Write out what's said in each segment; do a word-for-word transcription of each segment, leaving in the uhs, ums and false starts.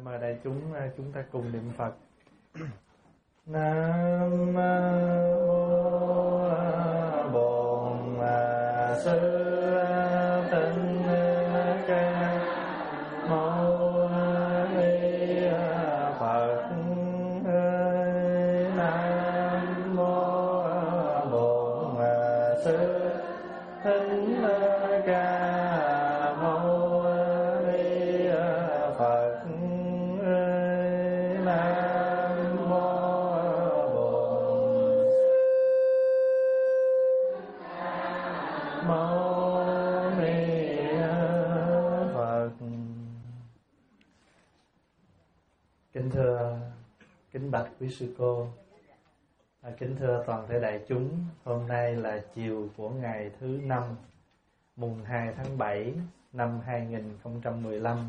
Mời đại chúng chúng ta cùng niệm Phật. Nam mô Bổn Sư Thích Ca Mâu Ni Phật. Nam mô Bổn Sư Thích Ca Mâu Ni Phật. Nam mô Bổn Mâu Ni Phật. Kính thưa kính bạch quý sư cô, à, kính thưa toàn thể đại chúng, hôm nay là chiều của ngày thứ năm, mùng hai tháng bảy năm hai nghìn không trăm mười lăm.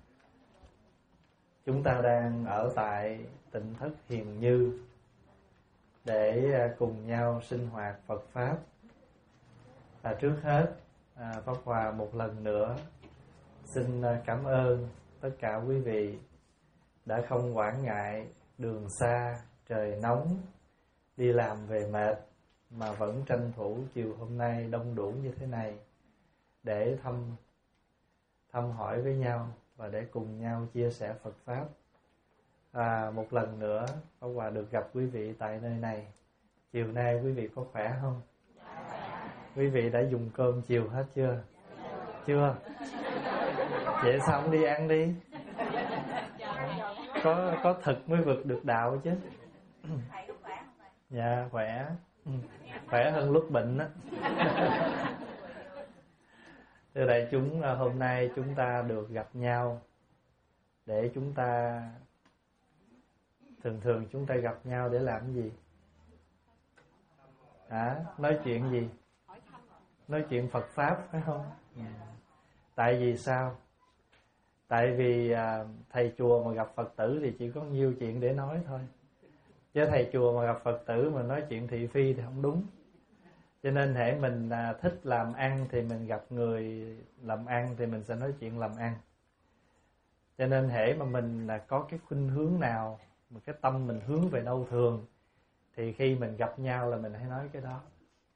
Chúng ta đang ở tại Tịnh Thất Hiền Như để cùng nhau sinh hoạt Phật Pháp. À, trước hết, à, Pháp Hòa một lần nữa xin cảm ơn tất cả quý vị đã không quản ngại đường xa, trời nóng, đi làm về mệt mà vẫn tranh thủ chiều hôm nay đông đủ như thế này để thăm thăm hỏi với nhau và để cùng nhau chia sẻ Phật Pháp. À, một lần nữa Pháp Hòa được gặp quý vị tại nơi này. Chiều nay quý vị có khỏe không? Quý vị đã dùng cơm chiều hết chưa? Chưa? Vậy sao không đi ăn đi? Có có thực mới vượt được đạo chứ. Dạ khỏe. Khỏe hơn lúc bệnh á. Thưa đại chúng, hôm nay chúng ta được gặp nhau để chúng ta, thường thường chúng ta gặp nhau để làm gì? Hả? À, nói chuyện gì? Nói chuyện Phật Pháp phải không? Yeah. Tại vì sao? Tại vì à, thầy chùa mà gặp Phật tử thì chỉ có nhiêu chuyện để nói thôi. Chứ thầy chùa mà gặp Phật tử mà nói chuyện thị phi thì không đúng. Cho nên hễ mình à, thích làm ăn thì mình gặp người làm ăn thì mình sẽ nói chuyện làm ăn. Cho nên hễ mà mình là có cái khuynh hướng nào, một cái tâm mình hướng về đâu thường, thì khi mình gặp nhau là mình hãy nói cái đó.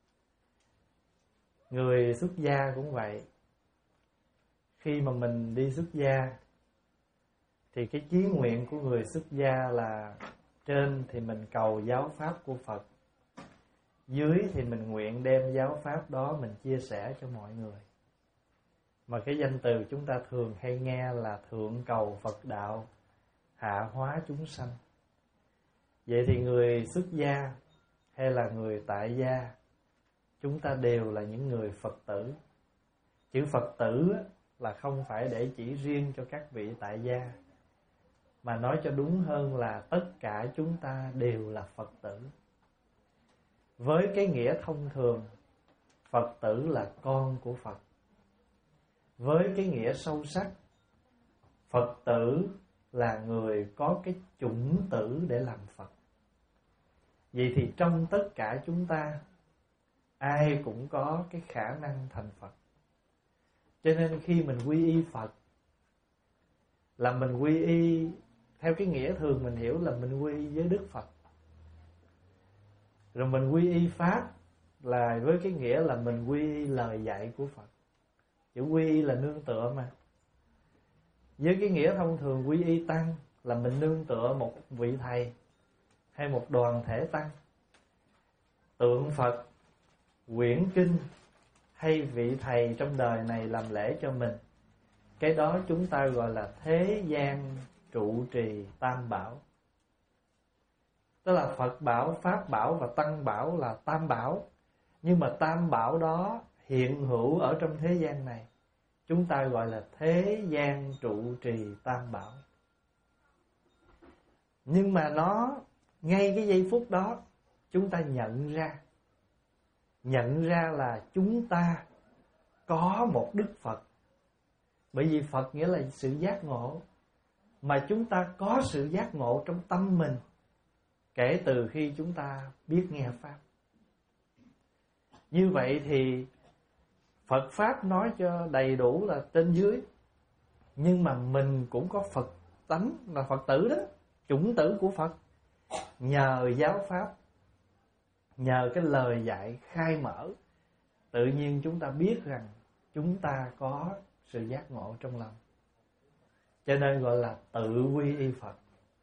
Người xuất gia cũng vậy. Khi mà mình đi xuất gia thì cái chí nguyện của người xuất gia là trên thì mình cầu giáo pháp của Phật, dưới thì mình nguyện đem giáo pháp đó mình chia sẻ cho mọi người. Mà cái danh từ chúng ta thường hay nghe là thượng cầu Phật đạo, hạ hóa chúng sanh. Vậy thì người xuất gia hay là người tại gia, chúng ta đều là những người Phật tử. Chữ Phật tử là không phải để chỉ riêng cho các vị tại gia, mà nói cho đúng hơn là tất cả chúng ta đều là Phật tử. Với cái nghĩa thông thường, Phật tử là con của Phật. Với cái nghĩa sâu sắc, Phật tử là người có cái chủng tử để làm Phật. Vậy thì trong tất cả chúng ta, ai cũng có cái khả năng thành Phật. Cho nên khi mình quy y Phật là mình quy y theo cái nghĩa thường mình hiểu là mình quy y với Đức Phật. Rồi mình quy y Pháp là với cái nghĩa là mình quy y lời dạy của Phật. Chữ quy y là nương tựa mà. Với cái nghĩa thông thường quy y Tăng là mình nương tựa một vị thầy hay một đoàn thể Tăng, tượng Phật, quyển kinh hay vị thầy trong đời này làm lễ cho mình. Cái đó chúng ta gọi là thế gian trụ trì tam bảo. Tức là Phật bảo, Pháp bảo và Tăng bảo là tam bảo. Nhưng mà tam bảo đó hiện hữu ở trong thế gian này, chúng ta gọi là thế gian trụ trì tam bảo. Nhưng mà nó, ngay cái giây phút đó, chúng ta nhận ra Nhận ra là chúng ta có một Đức Phật. Bởi vì Phật nghĩa là sự giác ngộ. Mà chúng ta có sự giác ngộ trong tâm mình kể từ khi chúng ta biết nghe Pháp. Như vậy thì Phật Pháp nói cho đầy đủ là trên dưới, nhưng mà mình cũng có Phật tánh, là Phật tử đó, chủng tử của Phật. Nhờ giáo pháp, nhờ cái lời dạy khai mở, tự nhiên chúng ta biết rằng chúng ta có sự giác ngộ trong lòng. Cho nên gọi là tự quy y Phật.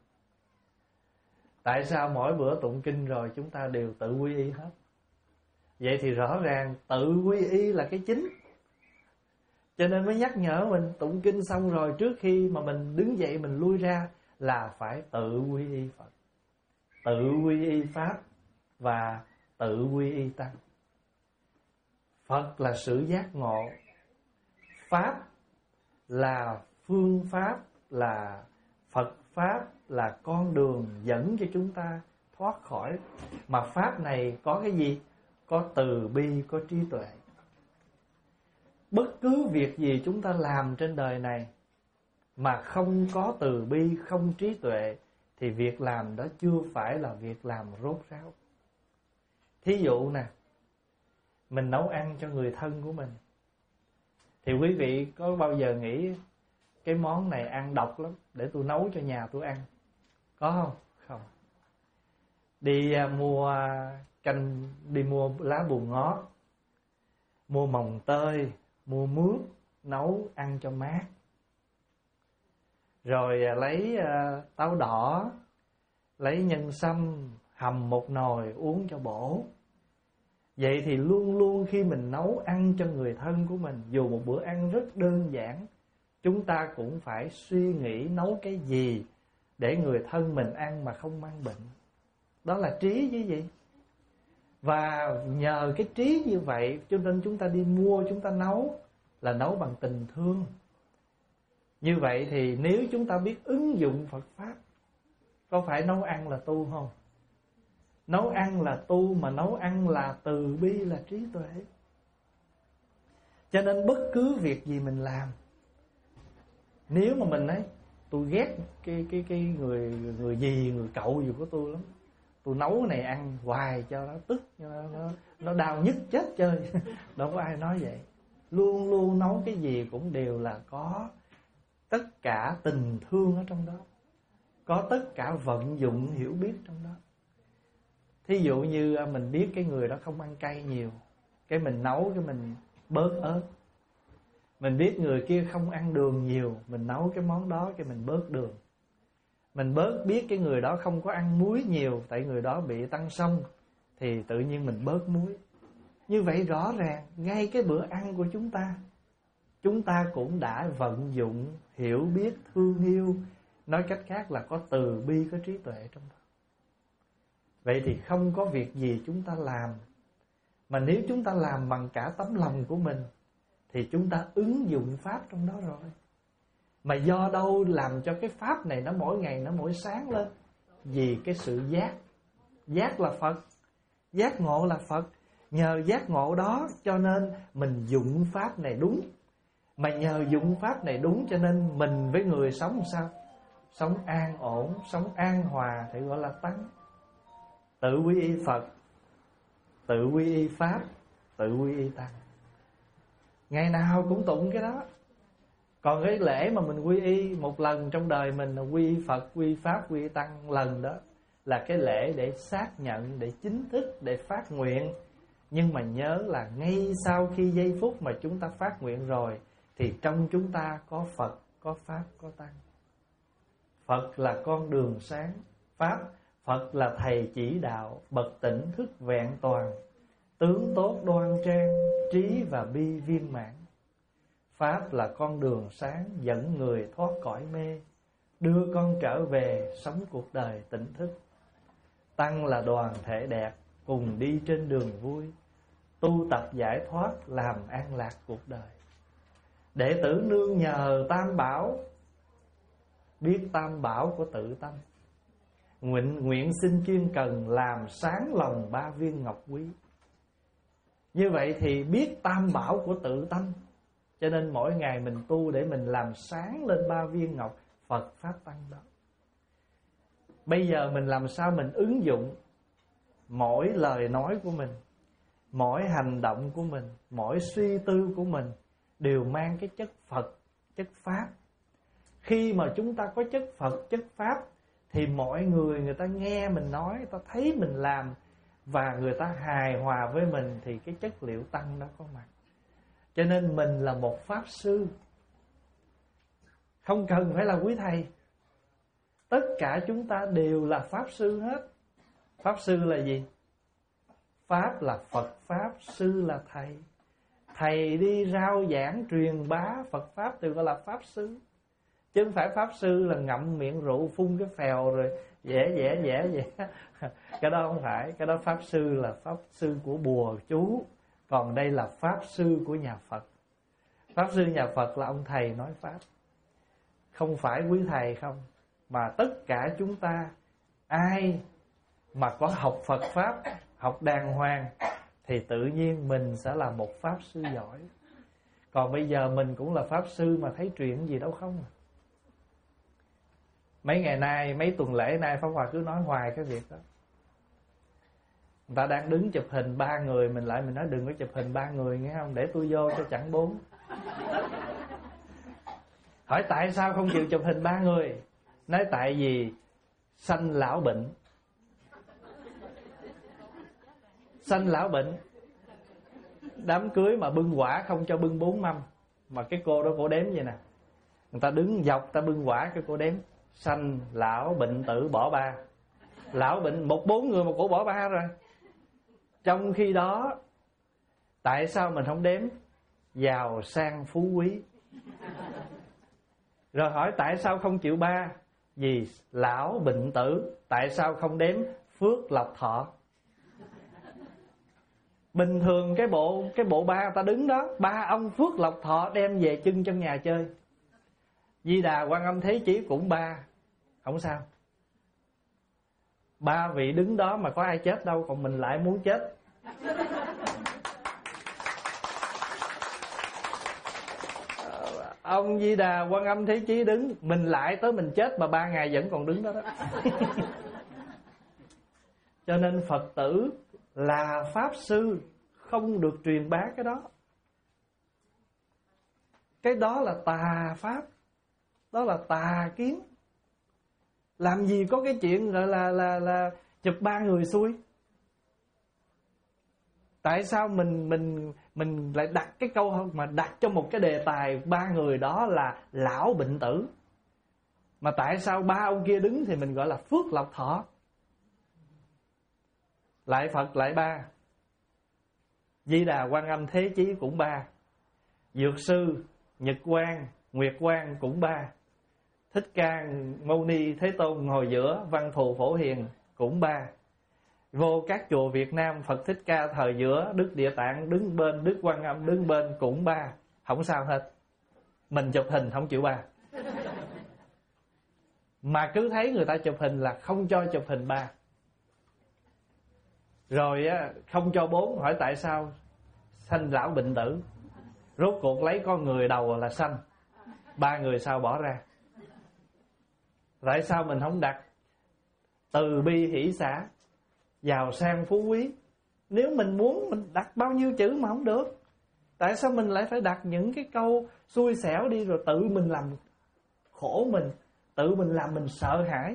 Tại sao mỗi bữa tụng kinh rồi chúng ta đều tự quy y hết? Vậy thì rõ ràng tự quy y là cái chính. Cho nên mới nhắc nhở mình tụng kinh xong rồi, trước khi mà mình đứng dậy mình lui ra là phải tự quy y Phật, tự quy y Pháp và tự quy y Tăng. Phật là sự giác ngộ, Pháp là phương pháp, là Phật Pháp, là con đường dẫn cho chúng ta thoát khỏi. Mà Pháp này có cái gì? Có từ bi, có trí tuệ. Bất cứ việc gì chúng ta làm trên đời này mà không có từ bi, không trí tuệ, thì việc làm đó chưa phải là việc làm rốt ráo. Thí dụ nè, mình nấu ăn cho người thân của mình, thì quý vị có bao giờ nghĩ cái món này ăn độc lắm, để tôi nấu cho nhà tôi ăn? Có không? Không. Đi mua canh, đi mua lá bùn ngót, mua mồng tơi, mua mướp, nấu ăn cho mát. Rồi lấy táo đỏ, lấy nhân sâm, hầm một nồi uống cho bổ. Vậy thì luôn luôn khi mình nấu ăn cho người thân của mình, dù một bữa ăn rất đơn giản, chúng ta cũng phải suy nghĩ nấu cái gì để người thân mình ăn mà không mang bệnh. Đó là trí chứ gì. Và nhờ cái trí như vậy cho nên chúng ta đi mua, chúng ta nấu là nấu bằng tình thương. Như vậy thì nếu chúng ta biết ứng dụng Phật Pháp, có phải nấu ăn là tu không? Nấu ăn là tu, mà nấu ăn là từ bi, là trí tuệ. Cho nên bất cứ việc gì mình làm, nếu mà mình ấy, tôi ghét cái cái cái người người gì, người cậu gì của tôi lắm, tôi nấu cái này ăn hoài cho nó tức, nó nó, nó đau nhức chết chơi. Đâu có ai nói vậy. Luôn luôn nấu cái gì cũng đều là có tất cả tình thương ở trong đó, có tất cả vận dụng hiểu biết trong đó. Thí dụ như mình biết cái người đó không ăn cay nhiều, cái mình nấu cái mình bớt ớt. Mình biết người kia không ăn đường nhiều, mình nấu cái món đó cái mình bớt đường. Mình bớt biết cái người đó không có ăn muối nhiều, tại người đó bị tăng xông, thì tự nhiên mình bớt muối. Như vậy rõ ràng ngay cái bữa ăn của chúng ta, chúng ta cũng đã vận dụng hiểu biết, thương yêu. Nói cách khác là có từ bi, có trí tuệ trong đó. Vậy thì không có việc gì chúng ta làm mà nếu chúng ta làm bằng cả tấm lòng của mình thì chúng ta ứng dụng Pháp trong đó rồi. Mà do đâu làm cho cái Pháp này nó mỗi ngày nó mỗi sáng lên? Vì cái sự giác. Giác là Phật, giác ngộ là Phật. Nhờ giác ngộ đó cho nên mình dụng Pháp này đúng. Mà nhờ dụng Pháp này đúng cho nên mình với người sống làm sao? Sống an ổn, sống an hòa thì gọi là Tăng. Tự quy y Phật, tự quy y Pháp, tự quy y Tăng. Ngày nào cũng tụng cái đó. Còn cái lễ mà mình quy y một lần trong đời mình là quy y Phật, quy y Pháp, quy y Tăng lần đó, là cái lễ để xác nhận, để chính thức, để phát nguyện. Nhưng mà nhớ là ngay sau khi giây phút mà chúng ta phát nguyện rồi thì trong chúng ta có Phật, có Pháp, có Tăng. Phật là con đường sáng, Pháp, Phật là thầy chỉ đạo, bậc tỉnh thức vẹn toàn, tướng tốt đoan trang, trí và bi viên mãn. Pháp là con đường sáng dẫn người thoát cõi mê, đưa con trở về sống cuộc đời tỉnh thức. Tăng là đoàn thể đẹp, cùng đi trên đường vui, tu tập giải thoát làm an lạc cuộc đời. Đệ tử nương nhờ Tam Bảo, biết Tam Bảo của tự tâm, Nguyện, nguyện xin chuyên cần làm sáng lòng ba viên ngọc quý. Như vậy thì biết Tam Bảo của tự tâm, cho nên mỗi ngày mình tu để mình làm sáng lên ba viên ngọc Phật Pháp Tăng đó. Bây giờ mình làm sao mình ứng dụng mỗi lời nói của mình, mỗi hành động của mình, mỗi suy tư của mình đều mang cái chất Phật, chất Pháp. Khi mà chúng ta có chất Phật, chất Pháp, thì mọi người người ta nghe mình nói, người ta thấy mình làm và người ta hài hòa với mình, thì cái chất liệu tăng đó có mặt. Cho nên mình là một Pháp Sư, không cần phải là quý thầy. Tất cả chúng ta đều là Pháp Sư hết. Pháp Sư là gì? Pháp là Phật Pháp, Sư là Thầy. Thầy đi rao giảng truyền bá Phật Pháp thì gọi là Pháp Sư. Chứ không phải Pháp Sư là ngậm miệng rượu phun cái phèo rồi vẽ vẽ vẽ vẽ. Cái đó không phải. Cái đó Pháp Sư là Pháp Sư của bùa chú. Còn đây là Pháp Sư của nhà Phật. Pháp Sư nhà Phật là ông thầy nói Pháp. Không phải quý thầy không, mà tất cả chúng ta, ai mà có học Phật Pháp, học đàng hoàng, thì tự nhiên mình sẽ là một Pháp Sư giỏi. Còn bây giờ mình cũng là Pháp Sư mà thấy chuyện gì đâu không. Mấy ngày nay, mấy tuần lễ nay Pháp Hòa cứ nói hoài cái việc đó. Người ta đang đứng chụp hình ba người, mình lại mình nói đừng có chụp hình ba người nghe không, để tôi vô cho chẳng bốn. Hỏi tại sao không chịu chụp hình ba người? Nói tại vì sanh lão bệnh. Sanh lão bệnh. Đám cưới mà bưng quả không cho bưng bốn mâm, mà cái cô đó cô đếm vậy nè, người ta đứng dọc ta bưng quả, cái cô đếm sanh lão bệnh tử bỏ ba. Lão bệnh một bốn người mà cổ bỏ ba rồi. Trong khi đó tại sao mình không đếm giàu sang phú quý? Rồi hỏi tại sao không chịu ba? Vì lão bệnh tử. Tại sao không đếm phước lộc thọ? Bình thường cái bộ cái bộ ba ta đứng đó, ba ông phước lộc thọ đem về chân trong nhà chơi. Di Đà Quan Âm Thế Chí cũng ba, không sao. Ba vị đứng đó mà có ai chết đâu, còn mình lại muốn chết. Ông Di Đà Quan Âm Thế Chí đứng, mình lại tới mình chết mà ba ngày vẫn còn đứng đó đó. Cho nên Phật tử là Pháp Sư, không được truyền bá cái đó. Cái đó là tà Pháp, đó là tà kiến. Làm gì có cái chuyện gọi là là là chụp ba người xuôi. Tại sao mình mình mình lại đặt cái câu mà đặt cho một cái đề tài ba người đó là lão bệnh tử, mà tại sao ba ông kia đứng thì mình gọi là phước lộc thọ? Lại Phật lại ba, Di Đà Quan Âm Thế Chí cũng ba, Dược Sư, Nhật Quang, Nguyệt Quang cũng ba, Thích Ca Mâu Ni Thế Tôn ngồi giữa, Văn Thù Phổ Hiền cũng ba. Vô các chùa Việt Nam, Phật Thích Ca thờ giữa, Đức Địa Tạng đứng bên, Đức Quan Âm đứng bên cũng ba. Không sao hết. Mình chụp hình không chịu ba. Mà cứ thấy người ta chụp hình là không cho chụp hình ba. Rồi á, không cho bốn. Hỏi tại sao? Sanh lão bệnh tử. Rốt cuộc lấy con người đầu là sanh, ba người sau bỏ ra. Tại sao mình không đặt từ bi hỷ xả, giàu sang phú quý? Nếu mình muốn mình đặt bao nhiêu chữ mà không được. Tại sao mình lại phải đặt những cái câu xui xẻo đi, rồi tự mình làm khổ mình, tự mình làm mình sợ hãi?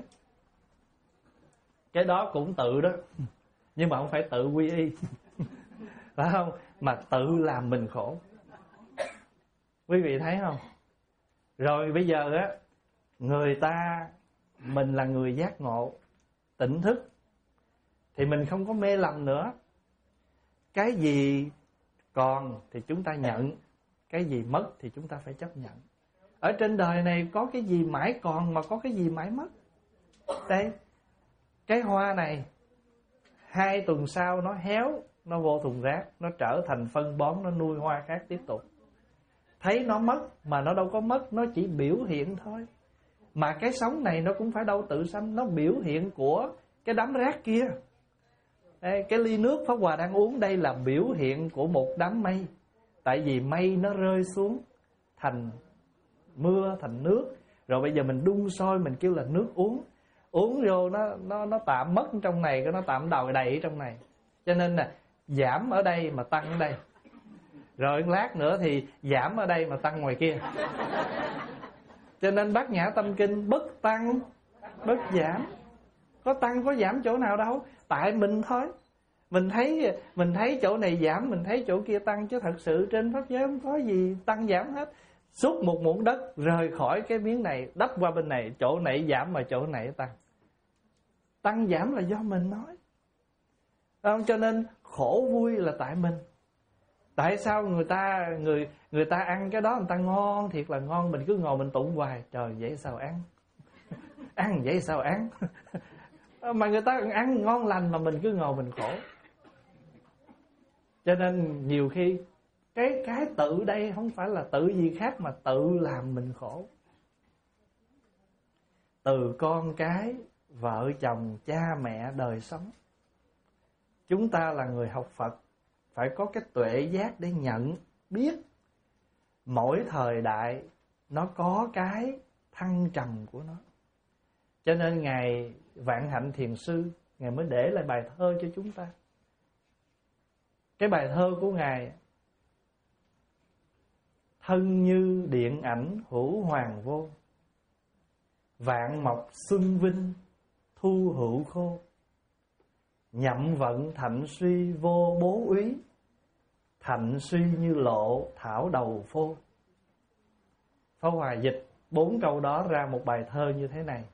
Cái đó cũng tự đó, nhưng mà không phải tự quy y, phải không? Mà tự làm mình khổ. Quý vị thấy không? Rồi bây giờ á, người ta, mình là người giác ngộ, tỉnh thức, thì mình không có mê lầm nữa. Cái gì còn thì chúng ta nhận, cái gì mất thì chúng ta phải chấp nhận. Ở trên đời này có cái gì mãi còn mà có cái gì mãi mất. Đây, cái hoa này hai tuần sau nó héo, nó vô thùng rác, nó trở thành phân bón, nó nuôi hoa khác tiếp tục. Thấy nó mất mà nó đâu có mất, nó chỉ biểu hiện thôi. Mà cái sống này nó cũng phải đâu tự sanh, nó biểu hiện của cái đám rác kia. Đây, cái ly nước Pháp Hòa đang uống đây là biểu hiện của một đám mây. Tại vì mây nó rơi xuống thành mưa, thành nước. Rồi bây giờ mình đun sôi, mình kêu là nước uống. Uống vô nó nó nó tạm mất trong này, cái nó tạm đòi đầy trong này. Cho nên là giảm ở đây mà tăng ở đây. Rồi lát nữa thì giảm ở đây mà tăng ngoài kia. Cho nên Bát Nhã Tâm Kinh bất tăng bất giảm. Có tăng có giảm chỗ nào đâu, tại mình thôi. Mình thấy mình thấy chỗ này giảm, mình thấy chỗ kia tăng, chứ thật sự trên pháp giới không có gì tăng giảm hết. Xúc một muỗng đất rời khỏi cái miếng này, đắp qua bên này, chỗ này giảm mà chỗ này tăng. Tăng giảm là do mình nói. Không? Cho nên khổ vui là tại mình. Tại sao người ta người người ta ăn cái đó người ta ngon, thiệt là ngon, mình cứ ngồi mình tụng hoài, trời vậy sao ăn? Ăn vậy sao ăn? Mà người ta ăn ngon lành mà mình cứ ngồi mình khổ. Cho nên nhiều khi cái cái tự đây không phải là tự gì khác mà tự làm mình khổ. Từ con cái, vợ chồng, cha mẹ, đời sống. Chúng ta là người học Phật phải có cái tuệ giác để nhận biết mỗi thời đại nó có cái thăng trầm của nó. Cho nên Ngài Vạn Hạnh Thiền Sư, Ngài mới để lại bài thơ cho chúng ta. Cái bài thơ của Ngài: thân như điện ảnh hữu hoàng vô, vạn mộc xuân vinh thu hữu khô, nhậm vận thạnh suy vô bố úy, thạnh suy như lộ thảo đầu phô. Pháp Hòa dịch bốn câu đó ra một bài thơ như thế này: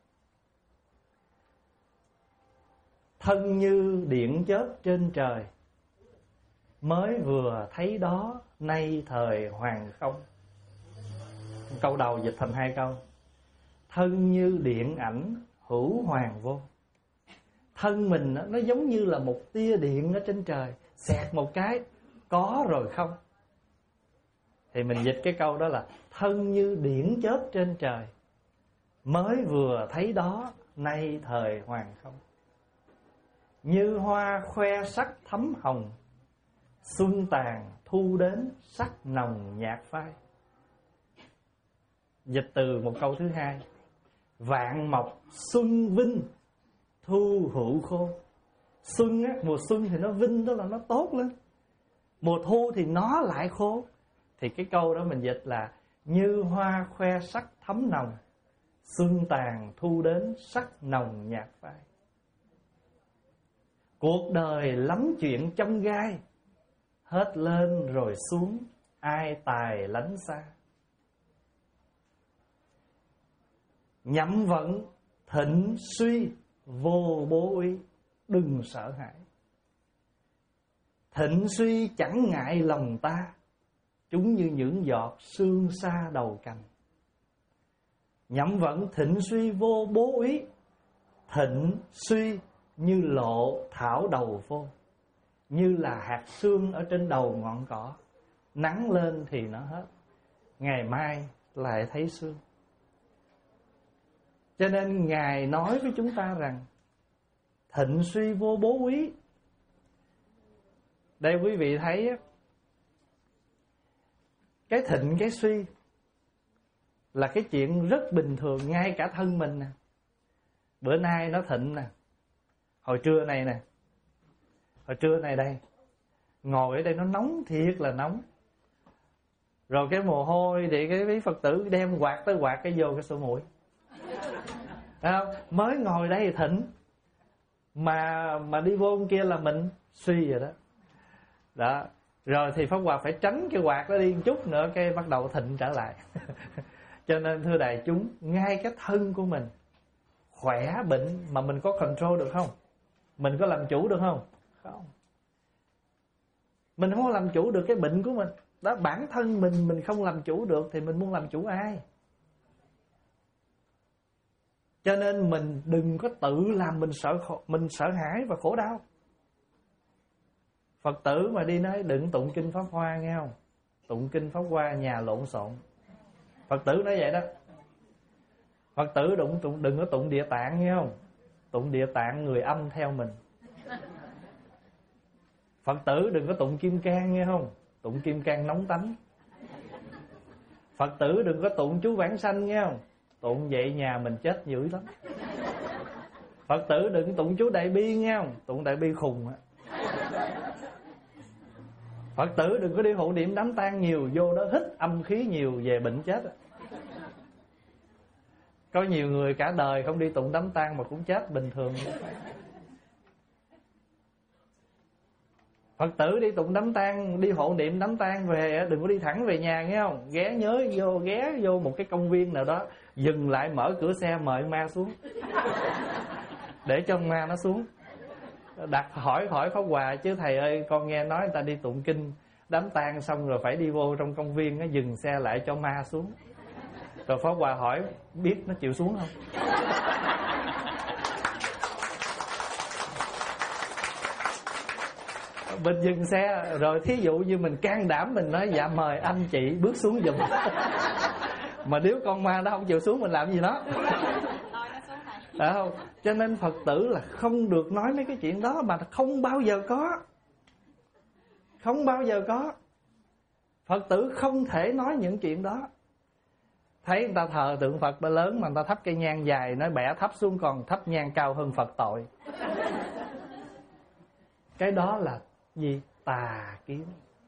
thân như điện chớp trên trời, mới vừa thấy đó nay thời hoàng không. Câu đầu dịch thành hai câu. Thân như điện ảnh hữu hoàng vô. Thân mình nó giống như là một tia điện ở trên trời, xẹt một cái có rồi không. Thì mình dịch cái câu đó là thân như điện chớp trên trời, mới vừa thấy đó nay thời hoàng không. Như hoa khoe sắc thấm hồng, xuân tàn thu đến sắc nồng nhạt phai. Dịch từ một câu thứ hai: vạn mộc xuân vinh thu hữu khô. Xuân á, mùa xuân thì nó vinh, tức là nó tốt lên. Mùa thu thì nó lại khô. Thì cái câu đó mình dịch là như hoa khoe sắc thấm nồng, xuân tàn thu đến sắc nồng nhạt phai. Cuộc đời lắm chuyện chông gai, hết lên rồi xuống ai tài lánh xa. Nhậm vận thịnh suy vô bố úy, đừng sợ hãi. Thịnh suy chẳng ngại lòng ta, chúng như những giọt sương sa đầu cành. Nhậm vận thịnh suy vô bố úy, thịnh suy như lộ thảo đầu phô. Như là hạt sương ở trên đầu ngọn cỏ, nắng lên thì nó hết, ngày mai lại thấy sương. Cho nên Ngài nói với chúng ta rằng thịnh suy vô bố úy. Đây quý vị thấy cái thịnh cái suy là cái chuyện rất bình thường. Ngay cả thân mình nè, bữa nay nó thịnh nè, hồi trưa này nè, hồi trưa này đây, ngồi ở đây nó nóng thiệt là nóng. Rồi cái mồ hôi thì cái quý Phật tử đem quạt tới quạt cái vô cái sổ mũi. Thấy không? Mới ngồi đây thì thịnh, mà mà đi vô kia là mình suy rồi đó. Đó. Rồi thì Pháp Hòa phải tránh cái quạt đó đi một chút nữa, cái bắt đầu thịnh trở lại. Cho nên thưa đại chúng, ngay cái thân của mình khỏe bệnh mà mình có control được không? Mình có làm chủ được không? Không. Mình không làm chủ được cái bệnh của mình. Đó, bản thân mình mình không làm chủ được thì mình muốn làm chủ ai? Cho nên mình đừng có tự làm mình sợ khổ, mình sợ hãi và khổ đau. Phật tử mà đi nói đừng tụng kinh Pháp Hoa nghe không? Tụng kinh Pháp Hoa nhà lộn xộn. Phật tử nói vậy đó. Phật tử đừng, đừng, đừng có tụng Địa Tạng nghe không? Tụng Địa Tạng người âm theo mình. Phật tử đừng có tụng Kim Cang nghe không? Tụng Kim Cang nóng tánh. Phật tử đừng có tụng chú Vãng Sanh nghe không? Tụng vậy nhà mình chết dữ lắm. Phật tử đừng tụng chú Đại Bi nghe không? Tụng Đại Bi khùng á. Phật tử đừng có đi hộ niệm đám tang nhiều, vô đó hít âm khí nhiều về bệnh chết á. Có nhiều người cả đời không đi tụng đám tang mà cũng chết bình thường. Phật tử đi tụng đám tang, đi hộ niệm đám tang về, đừng có đi thẳng về nhà nghe không? Ghé nhớ vô ghé vô một cái công viên nào đó, dừng lại mở cửa xe mời ma xuống, để cho ma nó xuống. Đặt hỏi hỏi Pháp Hòa, chứ thầy ơi con nghe nói người ta đi tụng kinh đám tang xong rồi phải đi vô trong công viên á, dừng xe lại cho ma xuống. Rồi Pháp Hòa hỏi biết nó chịu xuống không? Mình dừng xe rồi thí dụ như mình can đảm mình nói dạ mời anh chị bước xuống giùm. Mà nếu con ma nó không chịu xuống mình làm gì nó? Phải không? Cho nên Phật tử là không được nói mấy cái chuyện đó, mà không bao giờ có. Không bao giờ có. Phật tử không thể nói những chuyện đó. Thấy người ta thờ tượng Phật lớn mà người ta thắp cây nhang dài, nói bẻ thắp xuống còn thắp nhang cao hơn Phật tội. Cái đó là gì? Tà kiến.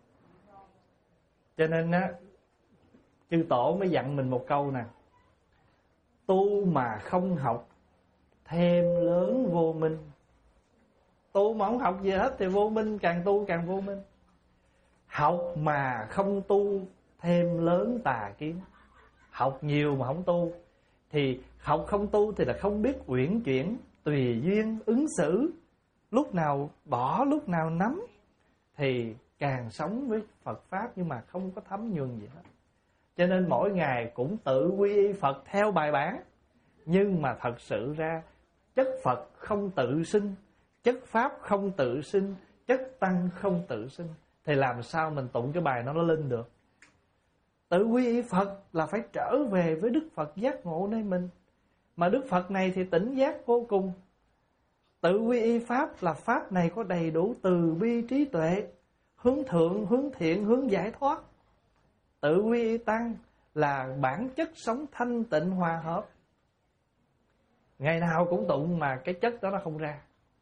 Cho nên á, chư tổ mới dặn mình một câu nè: tu mà không học, thêm lớn vô minh. Tu mà không học gì hết thì vô minh, càng tu càng vô minh. Học mà không tu, thêm lớn tà kiến. Học nhiều mà không tu, thì học không tu thì là không biết uyển chuyển, tùy duyên ứng xử, lúc nào bỏ lúc nào nắm, thì càng sống với Phật Pháp nhưng mà không có thấm nhuần gì hết. Cho nên mỗi ngày cũng tự quy y Phật theo bài bản, nhưng mà thật sự ra chất Phật không tự sinh, chất Pháp không tự sinh, chất Tăng không tự sinh, thì làm sao mình tụng cái bài nó nó linh được? Tự quy y Phật là phải trở về với Đức Phật giác ngộ nơi mình. Mà Đức Phật này thì tỉnh giác vô cùng. Tự quy y Pháp là Pháp này có đầy đủ từ bi trí tuệ, hướng thượng, hướng thiện, hướng giải thoát. Tự quy y Tăng là bản chất sống thanh tịnh hòa hợp. Ngày nào cũng tụng mà cái chất đó nó không ra.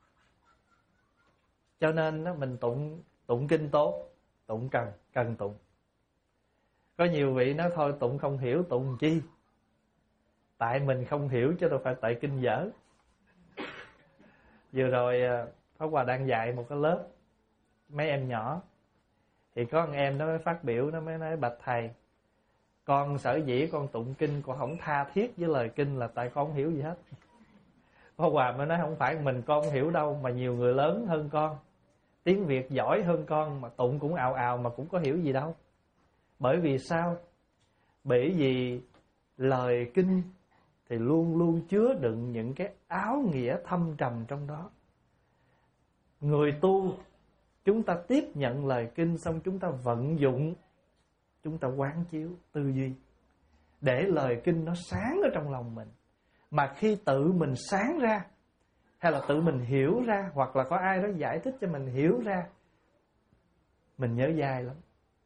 Cho nên mình tụng tụng kinh tốt, tụng cần, cần tụng. Có nhiều vị nói thôi tụng không hiểu, tụng chi? Tại mình không hiểu chứ đâu phải tại kinh dở. Vừa rồi Pháp Hòa đang dạy một cái lớp mấy em nhỏ, thì có một em nó mới phát biểu, nó mới nói bạch thầy, con sở dĩ con tụng kinh con không tha thiết với lời kinh là tại con không hiểu gì hết. Pháp Hòa mới nói không phải mình con không hiểu đâu, mà nhiều người lớn hơn con, tiếng Việt giỏi hơn con mà tụng cũng ào ào mà cũng có hiểu gì đâu. Bởi vì sao? Bởi vì lời kinh thì luôn luôn chứa đựng những cái áo nghĩa thâm trầm trong đó. Người tu, chúng ta tiếp nhận lời kinh xong chúng ta vận dụng, chúng ta quán chiếu, tư duy, để lời kinh nó sáng ở trong lòng mình. Mà khi tự mình sáng ra, hay là tự mình hiểu ra, hoặc là có ai đó giải thích cho mình hiểu ra, mình nhớ dai lắm.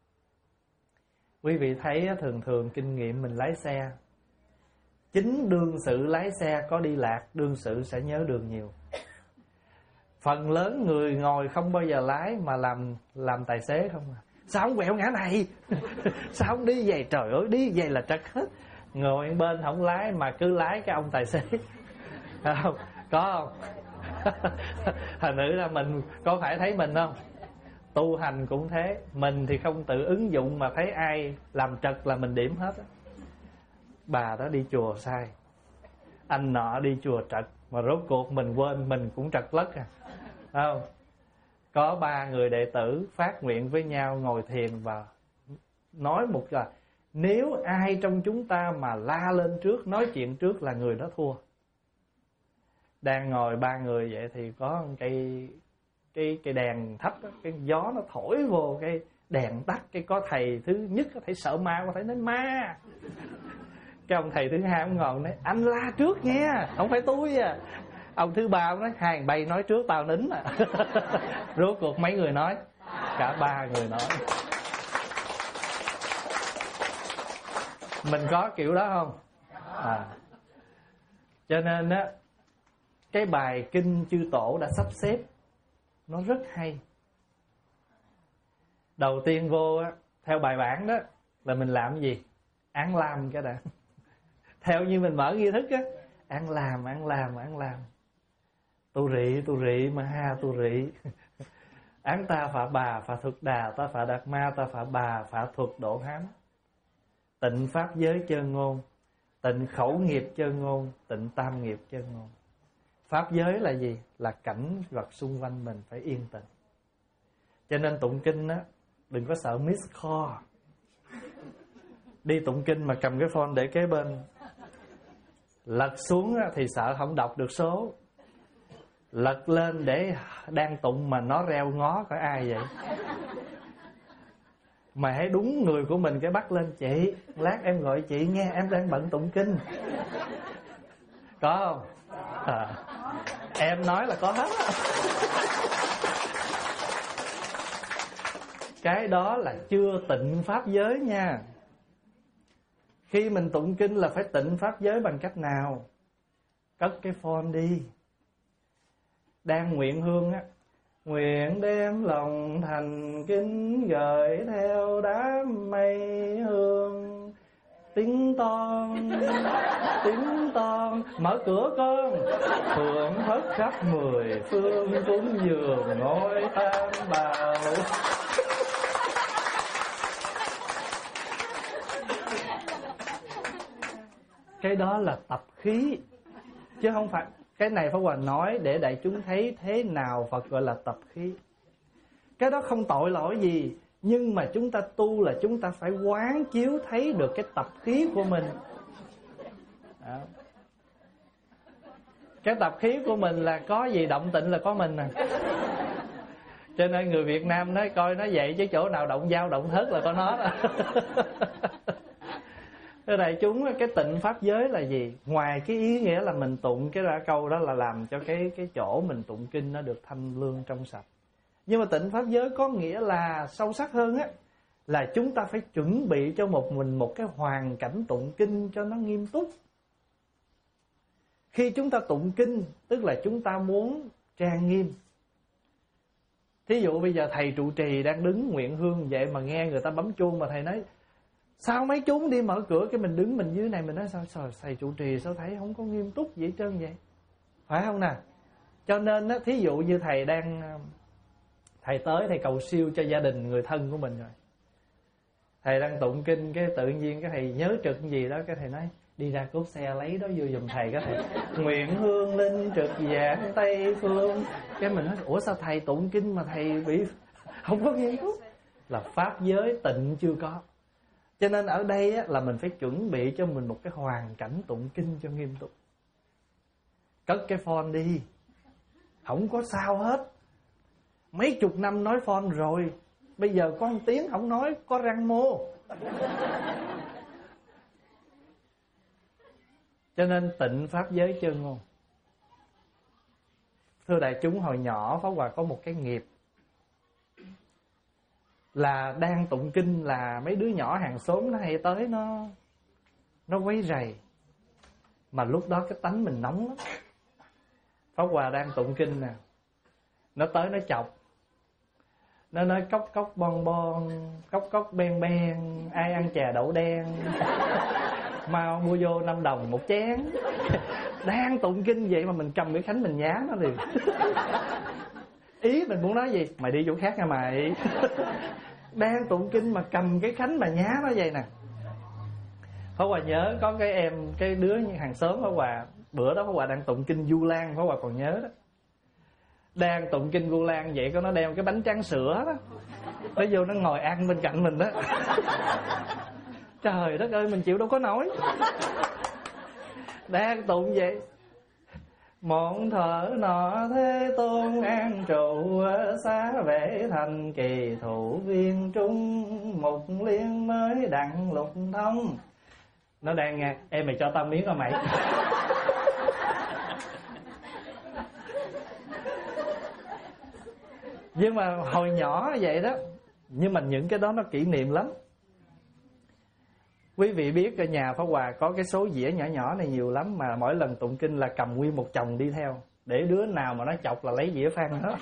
Quý vị thấy thường thường kinh nghiệm mình lái xe, chính đương sự lái xe có đi lạc, đương sự sẽ nhớ đường nhiều. Phần lớn người ngồi không bao giờ lái mà làm làm tài xế không à. Sao không quẹo ngã này? Sao không đi vậy? Trời ơi, đi vậy là trật hết. Ngồi bên không lái mà cứ lái cái ông tài xế. Không? Có không? Thành nữ ra mình có phải thấy mình không? Tu hành cũng thế. Mình thì không tự ứng dụng mà thấy ai làm trật là mình điểm hết. Bà đó đi chùa sai, anh nọ đi chùa trật, mà rốt cuộc mình quên mình cũng trật lất à. Không? Có ba người đệ tử phát nguyện với nhau ngồi thiền và nói một là nếu ai trong chúng ta mà la lên trước, nói chuyện trước là người đó thua. Đang ngồi ba người vậy thì có cây cái cái đèn thấp đó, cái gió nó thổi vô cái đèn tắt, cái có thầy thứ nhất có thể sợ ma, có thể nói ma. Cái ông thầy thứ hai ông ngồi nói anh la trước nha, không phải tôi à. Ông thứ ba ông nói hàng bay nói trước tao nín à. Rốt cuộc mấy người nói? Cả ba người nói. Mình có kiểu đó không? À. Cho nên á, cái bài kinh chư tổ đã sắp xếp nó rất hay. Đầu tiên vô á, theo bài bản đó là mình làm cái gì? Án lam cái đã. Theo như mình mở nghi thức á, ăn làm, ăn làm, ăn làm. Tu rị, tu rị, mà ha tu rị. Án ta phạ bà, phạ thực đà, ta phạ đạt ma, ta phạ bà, phạ thuật độ hám. Tịnh pháp giới chơn ngôn, tịnh khẩu nghiệp chơn ngôn, tịnh tam nghiệp chơn ngôn. Pháp giới là gì? Là cảnh vật xung quanh mình phải yên tĩnh. Cho nên tụng kinh á, đừng có sợ miss call. Đi tụng kinh mà cầm cái phone để kế bên, lật xuống á, thì sợ không đọc được số. Lật lên để đang tụng mà nó reo ngó coi ai vậy. Mà hãy đúng người của mình cái bắt lên: chị, lát em gọi chị nghe, em đang bận tụng kinh. Có không? À, em nói là có hết. Cái đó là chưa tịnh pháp giới nha. Khi mình tụng kinh là phải tịnh pháp giới bằng cách nào? Cất cái phone đi. Đang nguyện hương á, nguyện đem lòng thành kính gửi theo đám mây hương. Tiếng ton, tiếng ton, mở cửa con. Phượng phất khắp mười phương, cúng dường ngôi tam bảo. Cái đó là tập khí, chứ không phải. Cái này Pháp Hòa nói để đại chúng thấy thế nào Phật gọi là tập khí. Cái đó không tội lỗi gì, nhưng mà chúng ta tu là chúng ta phải quán chiếu thấy được cái tập khí của mình. Đó. Cái tập khí của mình là có gì động tịnh là có mình nè. Cho nên người Việt Nam nói coi nó vậy, chứ chỗ nào động dao động thớt là có nó đó. Thưa đại chúng, cái tịnh pháp giới là gì? Ngoài cái ý nghĩa là mình tụng cái ra câu đó là làm cho cái cái chỗ mình tụng kinh nó được thanh lương trong sạch. Nhưng mà tịnh pháp giới có nghĩa là sâu sắc hơn á, là chúng ta phải chuẩn bị cho một mình một cái hoàn cảnh tụng kinh cho nó nghiêm túc. Khi chúng ta tụng kinh, tức là chúng ta muốn trang nghiêm. Thí dụ bây giờ thầy trụ trì đang đứng nguyện hương vậy mà nghe người ta bấm chuông mà thầy nói: sao mấy chúng đi mở cửa, cái mình đứng mình dưới này mình nói: sao, sao thầy trụ trì sao thấy không có nghiêm túc gì hết trơn vậy? Phải không nè? Cho nên á, thí dụ như thầy đang thầy tới thầy cầu siêu cho gia đình người thân của mình rồi, thầy đang tụng kinh, cái tự nhiên cái thầy nhớ trực gì đó, cái thầy nói: đi ra cốp xe lấy đó vô giùm thầy. Cái thầy nguyện hương linh trực giảng Tây Phương. Cái mình nói: ủa sao thầy tụng kinh mà thầy bị không có nghiêm túc? Là pháp giới tịnh chưa có. Cho nên ở đây á, là mình phải chuẩn bị cho mình một cái hoàn cảnh tụng kinh cho nghiêm túc. Cất cái phone đi, không có sao hết. Mấy chục năm nói phone rồi, bây giờ có một tiếng không nói có răng mô. Cho nên tịnh pháp giới chân ngôn. Thưa đại chúng, hồi nhỏ Pháp Hòa có một cái nghiệp là đang tụng kinh là mấy đứa nhỏ hàng xóm nó hay tới nó nó quấy rầy. Mà lúc đó cái tánh mình nóng lắm. Pháp Hòa đang tụng kinh nè, nó tới nó chọc, nó nói: cốc cốc bon bon, cốc cốc ben ben, ai ăn chè đậu đen, mau mua vô năm đồng một chén. Đang tụng kinh vậy mà mình cầm cái khánh mình nhá nó liền. Ý mình muốn nói gì? Mày đi chỗ khác nha mày. Đang tụng kinh mà cầm cái khánh mà nhá nó vậy nè. Pháp Hòa nhớ có cái em, cái đứa hàng xóm Pháp Hòa, bữa đó Pháp Hòa đang tụng kinh Vu Lan, Pháp Hòa còn nhớ đó. Đang tụng kinh Vu Lan vậy, có nó đeo cái bánh tráng sữa đó, nó vô nó ngồi ăn bên cạnh mình đó. Trời đất ơi, mình chịu đâu có nổi. Đang tụng vậy: một thở nọ Thế Tôn an trụ, xá vệ thành kỳ thủ viên trung, một liên mới đặng lục thông. Nó đang nghe: em mày cho tao miếng hả mày? Nhưng mà hồi nhỏ vậy đó. Nhưng mà những cái đó nó kỷ niệm lắm. Quý vị biết ở nhà Pháp Hòa có cái số dĩa nhỏ nhỏ này nhiều lắm, mà mỗi lần tụng kinh là cầm nguyên một chồng đi theo, để đứa nào mà nó chọc là lấy dĩa phan đó.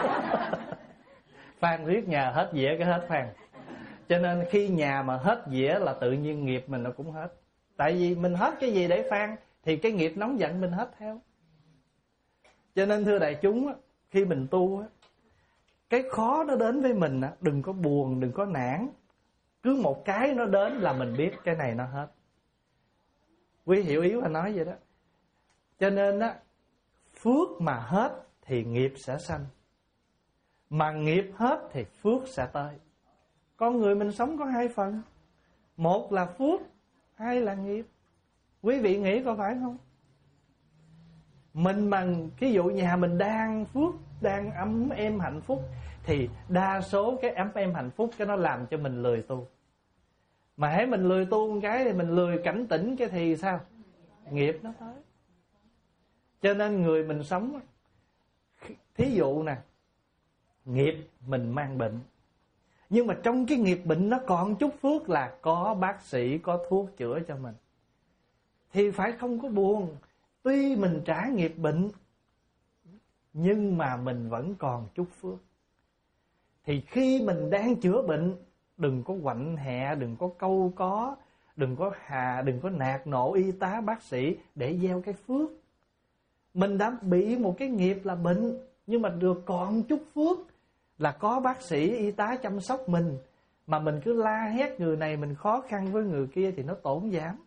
Phan riết nhà hết dĩa cái hết phan. Cho nên khi nhà mà hết dĩa là tự nhiên nghiệp mình nó cũng hết. Tại vì mình hết cái gì để phan thì cái nghiệp nóng giận mình hết theo. Cho nên thưa đại chúng, khi mình tu, cái khó nó đến với mình, đừng có buồn, đừng có nản. Cứ một cái nó đến là mình biết cái này nó hết. Quý hiểu ý mà nói vậy đó. Cho nên á, phước mà hết thì nghiệp sẽ sanh, mà nghiệp hết thì phước sẽ tới. Con người mình sống có hai phần, một là phước, hai là nghiệp. Quý vị nghĩ có phải không? Mình mà ví dụ nhà mình đang phước, đang ấm êm hạnh phúc, thì đa số cái ấm êm hạnh phúc cái nó làm cho mình lười tu. Mà hễ mình lười tu một cái thì mình lười cảnh tỉnh cái thì sao? Nghiệp nó tới. Cho nên người mình sống, thí dụ nè, nghiệp mình mang bệnh, nhưng mà trong cái nghiệp bệnh nó còn chút phước là có bác sĩ, có thuốc chữa cho mình, thì phải không có buồn. Tuy mình trả nghiệp bệnh, nhưng mà mình vẫn còn chút phước. Thì khi mình đang chữa bệnh, đừng có quạnh hẹ, đừng có câu có, đừng có hà, đừng có nạt nộ y tá bác sĩ để gieo cái phước. Mình đã bị một cái nghiệp là bệnh, nhưng mà được còn chút phước là có bác sĩ y tá chăm sóc mình, mà mình cứ la hét người này, mình khó khăn với người kia thì nó tổn giảm.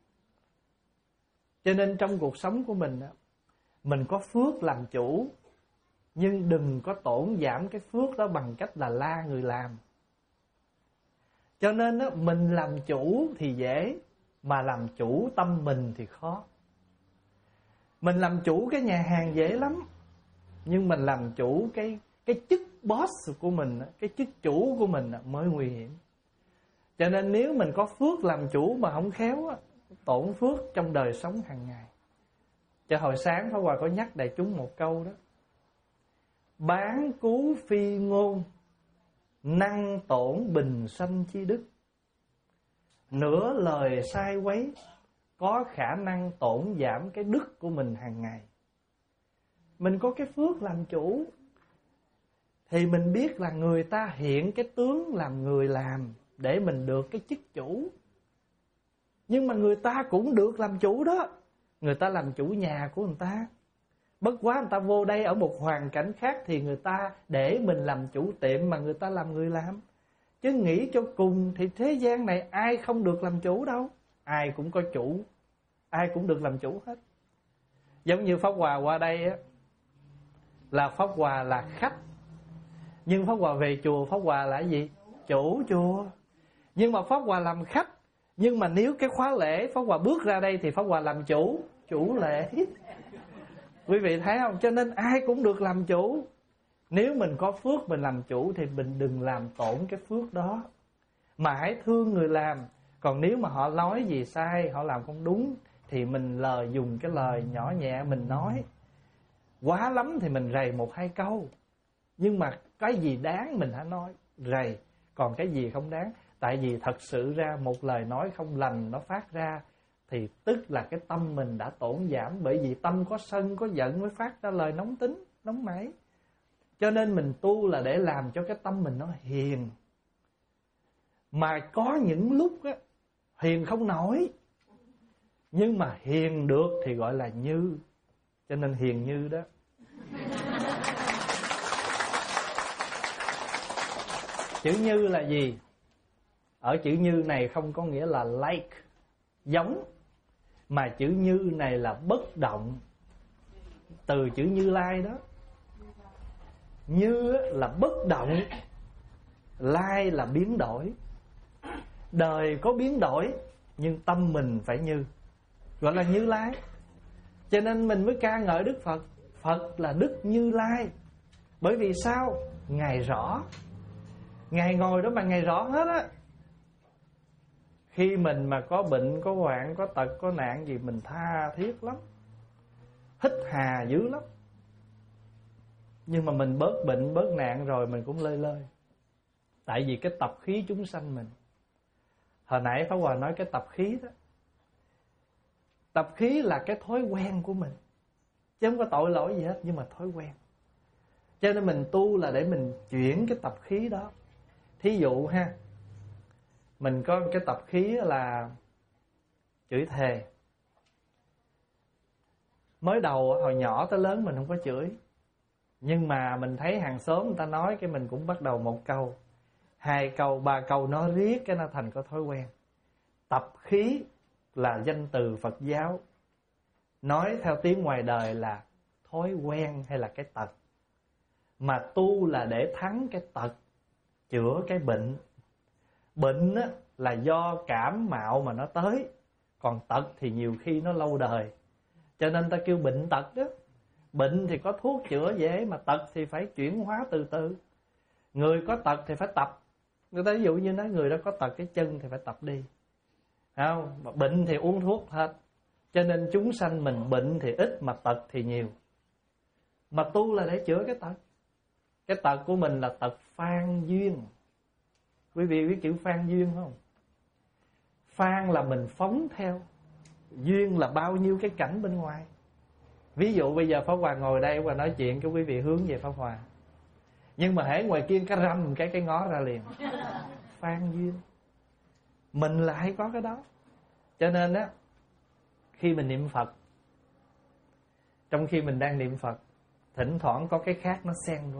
Cho nên trong cuộc sống của mình, mình có phước làm chủ, nhưng đừng có tổn giảm cái phước đó bằng cách là la người làm. Cho nên mình làm chủ thì dễ, mà làm chủ tâm mình thì khó. Mình làm chủ cái nhà hàng dễ lắm, nhưng mình làm chủ cái cái chức boss của mình, cái chức chủ của mình mới nguy hiểm. Cho nên nếu mình có phước làm chủ mà không khéo, tổn phước trong đời sống hàng ngày. Cho hồi sáng Pháp Hòa có nhắc đại chúng một câu đó: bán cú phi ngôn, năng tổn bình sanh chi đức. Nửa lời sai quấy, có khả năng tổn giảm cái đức của mình hàng ngày. Mình có cái phước làm chủ, thì mình biết là người ta hiện cái tướng làm người làm để mình được cái chức chủ. Nhưng mà người ta cũng được làm chủ đó. Người ta làm chủ nhà của người ta. Bất quá người ta vô đây ở một hoàn cảnh khác thì người ta để mình làm chủ tiệm mà người ta làm người làm. Chứ nghĩ cho cùng thì thế gian này ai không được làm chủ đâu. Ai cũng có chủ, ai cũng được làm chủ hết. Giống như Pháp Hòa qua đây á, là Pháp Hòa là khách, nhưng Pháp Hòa về chùa Pháp Hòa là gì? Chủ chùa. Nhưng mà Pháp Hòa làm khách, nhưng mà nếu cái khóa lễ Pháp Hòa bước ra đây thì Pháp Hòa làm chủ, chủ lễ. Quý vị thấy không? Cho nên ai cũng được làm chủ. Nếu mình có phước mình làm chủ thì mình đừng làm tổn cái phước đó, mà hãy thương người làm. Còn nếu mà họ nói gì sai, họ làm không đúng, thì mình lời dùng cái lời nhỏ nhẹ mình nói. Quá lắm thì mình rầy một hai câu, nhưng mà cái gì đáng mình hãy nói rầy. Còn cái gì không đáng, tại vì thật sự ra một lời nói không lành nó phát ra, thì tức là cái tâm mình đã tổn giảm. Bởi vì tâm có sân có giận mới phát ra lời nóng tính, nóng nảy. Cho nên mình tu là để làm cho cái tâm mình nó hiền. Mà có những lúc á, hiền không nổi, nhưng mà hiền được thì gọi là như. Cho nên hiền như đó. Chữ như là gì? Ở chữ như này không có nghĩa là like, giống, mà chữ như này là bất động, từ chữ Như Lai đó. Như là bất động, lai là biến đổi. Đời có biến đổi, nhưng tâm mình phải như, gọi là Như Lai. Cho nên mình mới ca ngợi Đức Phật. Phật là Đức Như Lai. Bởi vì sao? Ngài rõ. Ngài ngồi đó mà Ngài rõ hết á. Khi mình mà có bệnh, có hoạn, có tật, có nạn gì, mình tha thiết lắm, hít hà dữ lắm. Nhưng mà mình bớt bệnh, bớt nạn rồi mình cũng lơi lơi. Tại vì cái tập khí chúng sanh mình. Hồi nãy Pháp Hòa nói cái tập khí đó. Tập khí là cái thói quen của mình, chứ không có tội lỗi gì hết, nhưng mà thói quen. Cho nên mình tu là để mình chuyển cái tập khí đó. Thí dụ ha, mình có cái tập khí là chửi thề. Mới đầu hồi nhỏ tới lớn mình không có chửi, nhưng mà mình thấy hàng xóm người ta nói cái mình cũng bắt đầu một câu, hai câu, ba câu nói riết cái nó thành có thói quen. Tập khí là danh từ Phật giáo, nói theo tiếng ngoài đời là thói quen hay là cái tật. Mà tu là để thắng cái tật, chữa cái bệnh. Bệnh á, là do cảm mạo mà nó tới, còn tật thì nhiều khi nó lâu đời, cho nên ta kêu bệnh tật đó. Bệnh thì có thuốc chữa dễ, mà tật thì phải chuyển hóa từ từ. Người có tật thì phải tập. Người ta ví dụ như nói người đó có tật cái chân thì phải tập đi, không? Mà bệnh thì uống thuốc hết. Cho nên chúng sanh mình bệnh thì ít mà tật thì nhiều. Mà tu là để chữa cái tật. Cái tật của mình là tật phan duyên. Quý vị biết chữ phan duyên không? Phan là mình phóng theo, duyên là bao nhiêu cái cảnh bên ngoài. Ví dụ bây giờ Pháp Hòa ngồi đây và nói chuyện, cái quý vị hướng về Pháp Hòa, nhưng mà hễ ngoài kia cái rầm cái cái ngó ra liền. Phan duyên. Mình là hay có cái đó. Cho nên á, khi mình niệm Phật, trong khi mình đang niệm Phật, thỉnh thoảng có cái khác nó xen vô.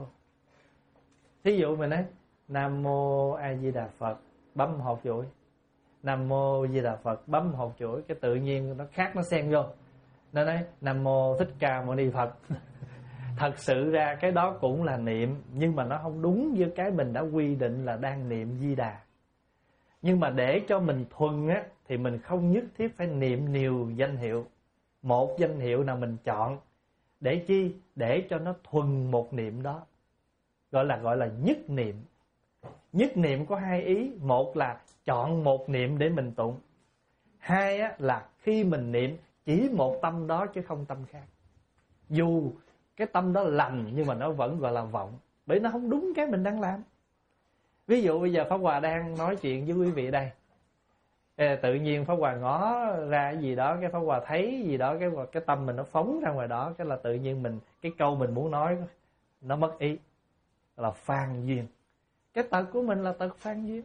Thí dụ mình nói Nam Mô A Di Đà Phật, bấm hột chuỗi. Nam Mô A Di Đà Phật, bấm hột chuỗi. Cái tự nhiên nó khác nó xen vô, nó nói Nam Mô Thích Ca Mâu Ni Phật. Thật sự ra cái đó cũng là niệm, nhưng mà nó không đúng với cái mình đã quy định là đang niệm Di Đà. Nhưng mà để cho mình thuần á, thì mình không nhất thiết phải niệm nhiều danh hiệu. Một danh hiệu nào mình chọn. Để chi? Để cho nó thuần một niệm đó. Gọi là gọi là nhất niệm. Nhất niệm có hai ý. Một là chọn một niệm để mình tụng. Hai á, là khi mình niệm chỉ một tâm đó chứ không tâm khác. Dù cái tâm đó lành nhưng mà nó vẫn gọi là vọng, bởi nó không đúng cái mình đang làm. Ví dụ bây giờ Pháp Hòa đang nói chuyện với quý vị đây, tự nhiên Pháp Hòa ngó ra cái gì đó, cái Pháp Hòa thấy gì đó, cái cái tâm mình nó phóng ra ngoài đó, cái là tự nhiên mình cái câu mình muốn nói nó mất ý, là phan duyên. Cái tật của mình là tật phan duyên.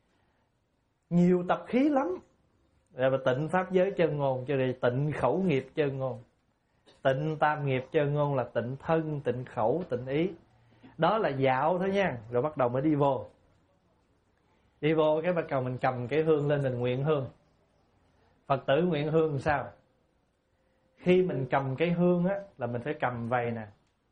Nhiều tập khí lắm. Rồi tịnh pháp giới chân ngôn, cho nên tịnh khẩu nghiệp chân ngôn. Tịnh tam nghiệp chân ngôn là tịnh thân, tịnh khẩu, tịnh ý. Đó là dạo thôi nha. Rồi bắt đầu mới đi vô. Đi vô cái bắt đầu mình cầm cái hương lên, mình nguyện hương. Phật tử nguyện hương làm sao? Khi mình cầm cái hương á, là mình phải cầm vậy nè,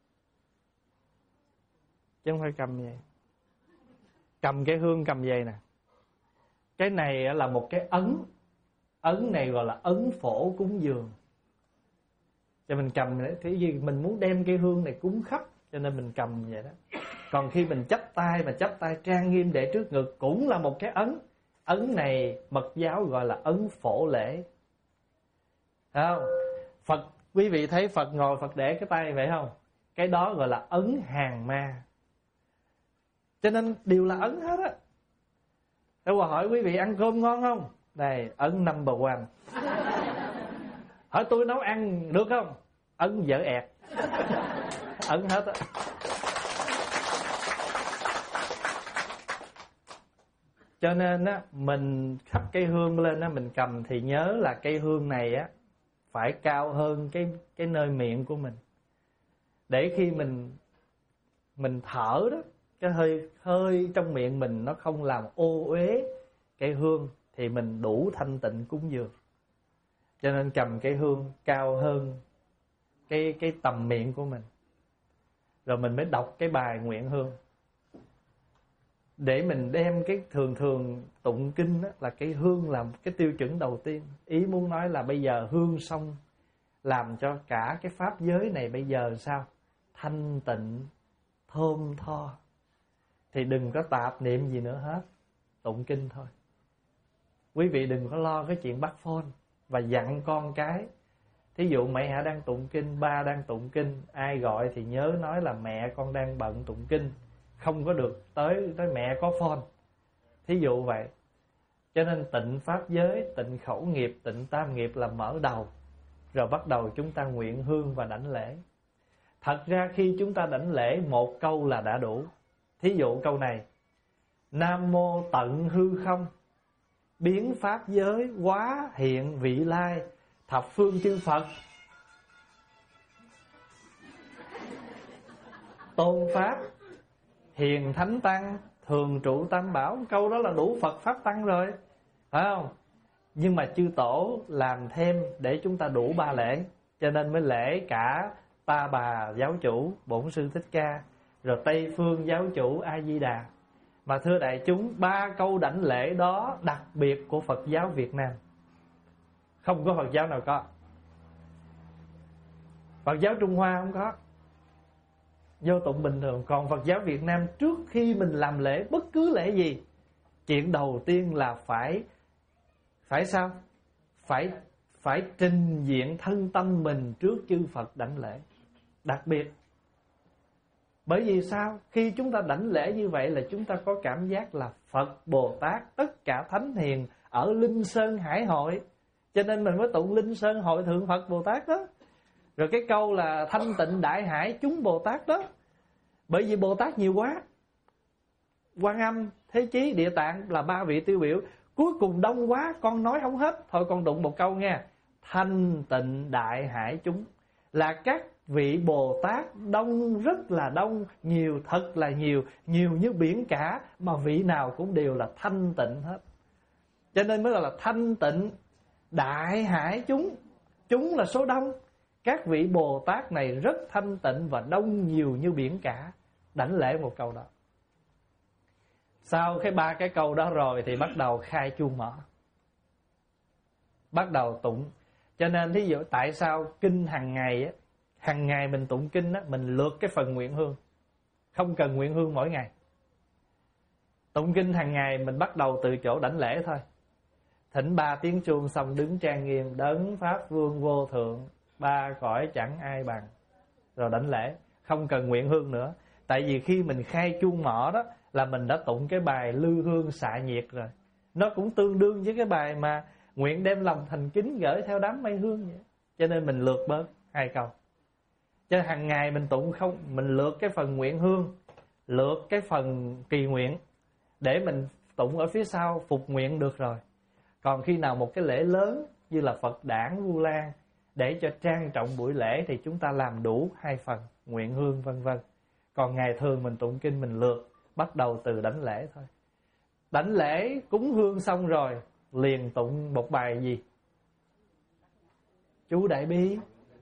chứ không phải cầm vậy. Cầm cái hương cầm vậy nè. Cái này là một cái ấn. Ấn này gọi là ấn phổ cúng dường. Cho mình cầm cái gì mình muốn đem cái hương này cúng khắp, cho nên mình cầm vậy đó. Còn khi mình chắp tay mà chắp tay trang nghiêm để trước ngực cũng là một cái ấn. Ấn này Mật giáo gọi là ấn phổ lễ. Thấy không? Phật, quý vị thấy Phật ngồi Phật để cái tay vậy không? Cái đó gọi là ấn hàng ma. Cho nên đều là ấn hết á. Tôi hỏi quý vị ăn cơm ngon không? Đây, ấn number one. Hỏi tôi nấu ăn được không? Ấn dở ẹt. Ấn hết á. Cho nên á, mình thắp cây hương lên á, mình cầm thì nhớ là cây hương này á phải cao hơn cái cái nơi miệng của mình. Để khi mình mình thở đó, cái hơi hơi trong miệng mình nó không làm ô uế cây hương thì mình đủ thanh tịnh cúng dường. Cho nên cầm cây hương cao hơn cái cái tầm miệng của mình. Rồi mình mới đọc cái bài nguyện hương. Để mình đem cái thường thường tụng kinh đó, là cái hương làm cái tiêu chuẩn đầu tiên. Ý muốn nói là bây giờ hương xong làm cho cả cái pháp giới này bây giờ sao? Thanh tịnh, thơm tho. Thì đừng có tạp niệm gì nữa hết. Tụng kinh thôi. Quý vị đừng có lo cái chuyện bắt phone và dặn con cái. Thí dụ mẹ Hạ đang tụng kinh, ba đang tụng kinh, ai gọi thì nhớ nói là mẹ con đang bận tụng kinh, không có được tới tới mẹ có phone. Thí dụ vậy. Cho nên tịnh pháp giới, tịnh khẩu nghiệp, tịnh tam nghiệp là mở đầu. Rồi bắt đầu chúng ta nguyện hương và đảnh lễ. Thật ra khi chúng ta đảnh lễ một câu là đã đủ. Thí dụ câu này: Nam mô tận hư không, biến pháp giới, hóa hiện vị lai, thập phương chư Phật, tôn pháp, hiền thánh tăng, thường trụ tam bảo. Câu đó là đủ Phật pháp tăng rồi, phải không? Nhưng mà chư tổ làm thêm để chúng ta đủ ba lễ, cho nên mới lễ cả Ta Bà giáo chủ Bổn Sư Thích Ca, rồi Tây Phương giáo chủ A Di Đà. Mà thưa đại chúng, ba câu đảnh lễ đó đặc biệt của Phật giáo Việt Nam, không có Phật giáo nào có. Phật giáo Trung Hoa không có, vô tụng bình thường. Còn Phật giáo Việt Nam, trước khi mình làm lễ bất cứ lễ gì, chuyện đầu tiên là phải Phải sao? Phải Phải trình diện thân tâm mình trước chư Phật đảnh lễ. Đặc biệt. Bởi vì sao? Khi chúng ta đảnh lễ như vậy là chúng ta có cảm giác là Phật, Bồ Tát, tất cả thánh hiền ở Linh Sơn Hải Hội, cho nên mình mới tụng Linh Sơn Hội Thượng Phật Bồ Tát đó. Rồi cái câu là thanh tịnh đại hải chúng Bồ Tát đó. Bởi vì Bồ Tát nhiều quá. Quan Âm, Thế Chí, Địa Tạng là ba vị tiêu biểu. Cuối cùng đông quá, con nói không hết. Thôi con đụng một câu nha. Thanh tịnh đại hải chúng là các vị Bồ Tát đông, rất là đông, nhiều, thật là nhiều, nhiều như biển cả, mà vị nào cũng đều là thanh tịnh hết. Cho nên mới gọi là thanh tịnh đại hải chúng. Chúng là số đông. Các vị Bồ Tát này rất thanh tịnh và đông nhiều như biển cả. Đảnh lễ một câu đó. Sau cái ba cái câu đó rồi thì bắt đầu khai chuông mở, bắt đầu tụng. Cho nên thí dụ tại sao kinh hàng ngày á, hàng ngày mình tụng kinh á, mình lượt cái phần nguyện hương, không cần nguyện hương mỗi ngày. Tụng kinh hàng ngày mình bắt đầu từ chỗ đảnh lễ thôi. Thỉnh ba tiếng chuông xong đứng trang nghiêm, đấng pháp vương vô thượng, ba cõi chẳng ai bằng, rồi đảnh lễ, không cần nguyện hương nữa. Tại vì khi mình khai chuông mở đó là mình đã tụng cái bài lư hương xạ nhiệt rồi. Nó cũng tương đương với cái bài mà nguyện đem lòng thành kính gửi theo đám mây hương vậy. Cho nên mình lượt bớt hai câu. Cho nên hàng ngày mình tụng không, mình lượt cái phần nguyện hương, lượt cái phần kỳ nguyện, để mình tụng ở phía sau phục nguyện được rồi. Còn khi nào một cái lễ lớn như là Phật đản Vu Lan, để cho trang trọng buổi lễ, thì chúng ta làm đủ hai phần nguyện hương vân vân. Còn ngày thường mình tụng kinh mình lượt, bắt đầu từ đảnh lễ thôi. Đảnh lễ cúng hương xong rồi liền tụng một bài gì? Chú Đại Bi.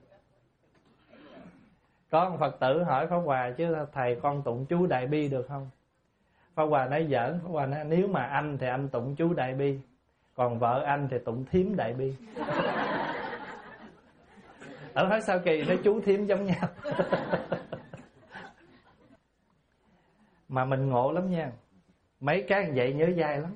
Có một Phật tử hỏi Pháp Hòa chứ thầy con tụng chú Đại Bi được không? Pháp Hòa nói giỡn. Pháp Hòa nói nếu mà anh thì anh tụng chú Đại Bi, còn vợ anh thì tụng thím Đại Bi. Ở nói sao kỳ, thấy chú thím giống nhau. Mà mình ngộ lắm nha, mấy cái vậy nhớ dai lắm.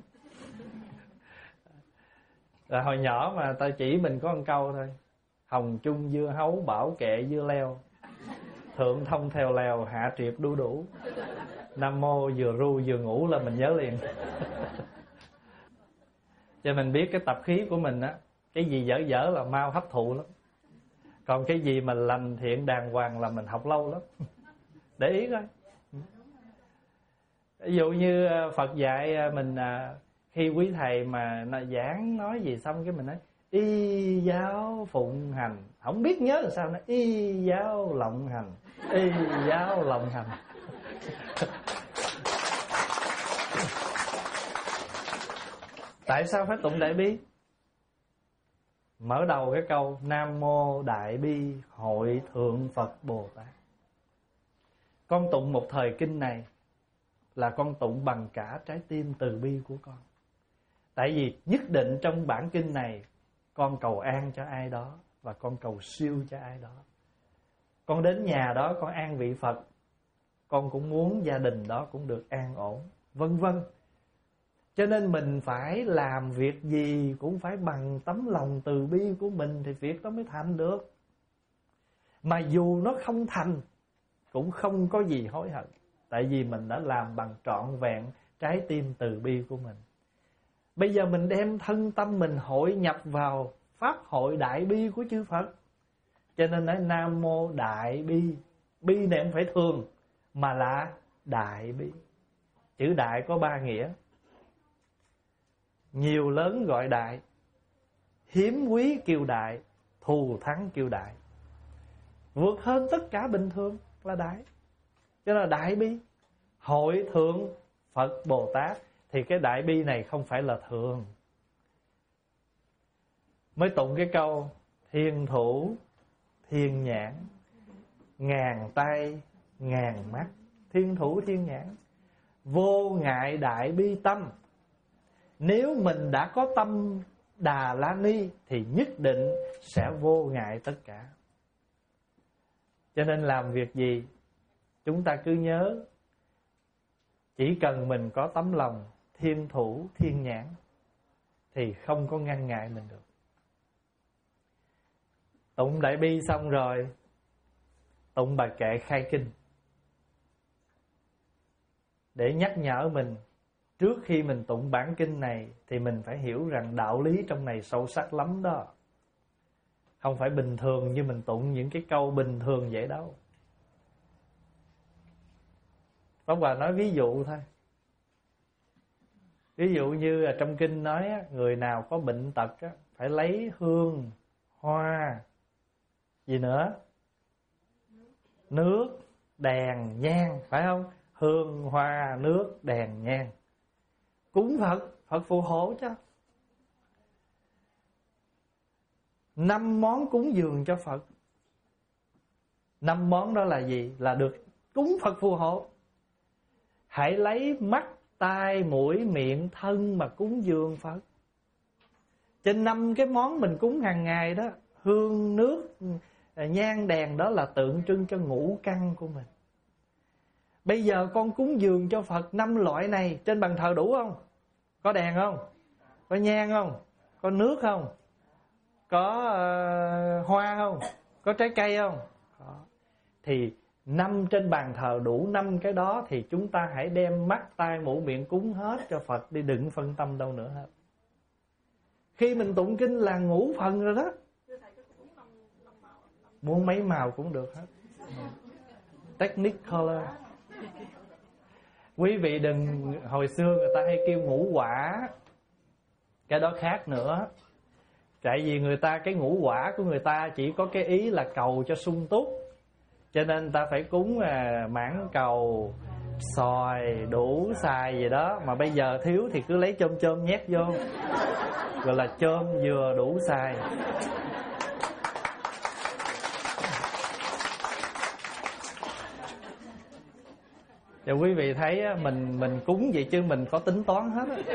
Là hồi nhỏ mà tao chỉ mình có một câu thôi: hồng chung dưa hấu, bảo kệ dưa leo, thượng thông theo lèo, hạ triệt đu đủ. Nam mô vừa ru vừa ngủ là mình nhớ liền. Cho mình biết cái tập khí của mình á, cái gì dở dở là mau hấp thụ lắm, còn cái gì mà lành thiện đàng hoàng là mình học lâu lắm. Để ý coi. Ví dụ như Phật dạy mình, khi quý thầy mà giảng nói gì xong cái mình nói y giáo phụng hành, không biết nhớ là sao, nó y giáo lộng hành, y giáo lộng hành. Tại sao phải tụng Đại Bi? Mở đầu cái câu Nam Mô Đại Bi Hội Thượng Phật Bồ Tát. Con tụng một thời kinh này là con tụng bằng cả trái tim từ bi của con. Tại vì nhất định trong bản kinh này con cầu an cho ai đó, và con cầu siêu cho ai đó. Con đến nhà đó con an vị Phật, con cũng muốn gia đình đó cũng được an ổn, vân vân. Cho nên mình phải làm việc gì cũng phải bằng tấm lòng từ bi của mình thì việc đó mới thành được. Mà dù nó không thành cũng không có gì hối hận, tại vì mình đã làm bằng trọn vẹn trái tim từ bi của mình. Bây giờ mình đem thân tâm mình hội nhập vào pháp hội đại bi của chư Phật. Cho nên nói Nam Mô Đại Bi. Bi này không phải thường, mà là đại bi. Chữ đại có ba nghĩa. Nhiều lớn gọi đại, hiếm quý kêu đại, thù thắng kêu đại. Vượt hơn tất cả bình thường là đại. Cho nên là đại bi. Hội thượng Phật Bồ Tát. Thì cái đại bi này không phải là thường. Mới tụng cái câu thiên thủ thiên nhãn, ngàn tay ngàn mắt. Thiên thủ thiên nhãn, vô ngại đại bi tâm. Nếu mình đã có tâm Đà La Ni thì nhất định sẽ vô ngại tất cả. Cho nên làm việc gì chúng ta cứ nhớ, chỉ cần mình có tấm lòng thiên thủ thiên nhãn thì không có ngăn ngại mình được. Tụng đại bi xong rồi, tụng bài kệ khai kinh, để nhắc nhở mình trước khi mình tụng bản kinh này thì mình phải hiểu rằng đạo lý trong này sâu sắc lắm đó. Không phải bình thường như mình tụng những cái câu bình thường vậy đâu. Pháp Hòa nói ví dụ thôi. Ví dụ như là trong kinh nói người nào có bệnh tật phải lấy hương, hoa, gì nữa, nước, đèn, nhang, phải không? Hương, hoa, nước, đèn, nhang, cúng Phật, Phật phù hộ cho. Năm món cúng dường cho Phật. Năm món đó là gì? Là được cúng Phật phù hộ. Hãy lấy mắt, tai, mũi, miệng, thân mà cúng dường Phật. Trên năm cái món mình cúng hàng ngày đó, hương, nước, nhang, đèn, đó là tượng trưng cho ngũ căn của mình. Bây giờ con cúng dường cho Phật năm loại này, trên bàn thờ đủ không? Có đèn không? Có nhang không? Có nước không? Có uh, hoa không? Có trái cây không? Có. Thì năm trên bàn thờ đủ năm cái đó thì chúng ta hãy đem mắt, tai, mũi, miệng cúng hết cho Phật đi, đừng phân tâm đâu nữa hết. Khi mình tụng kinh là ngũ phần rồi đó. Muốn mấy màu cũng được hết. Technicolor. Quý vị đừng, hồi xưa người ta hay kêu ngũ quả, cái đó khác nữa. Tại vì người ta, cái ngũ quả của người ta chỉ có cái ý là cầu cho sung túc, cho nên người ta phải cúng à, mãng cầu, xoài, đủ xài gì đó. Mà bây giờ thiếu thì cứ lấy chôm chôm nhét vô, gọi là chôm dừa đủ xài. Và quý vị thấy mình mình cúng vậy chứ mình có tính toán hết á.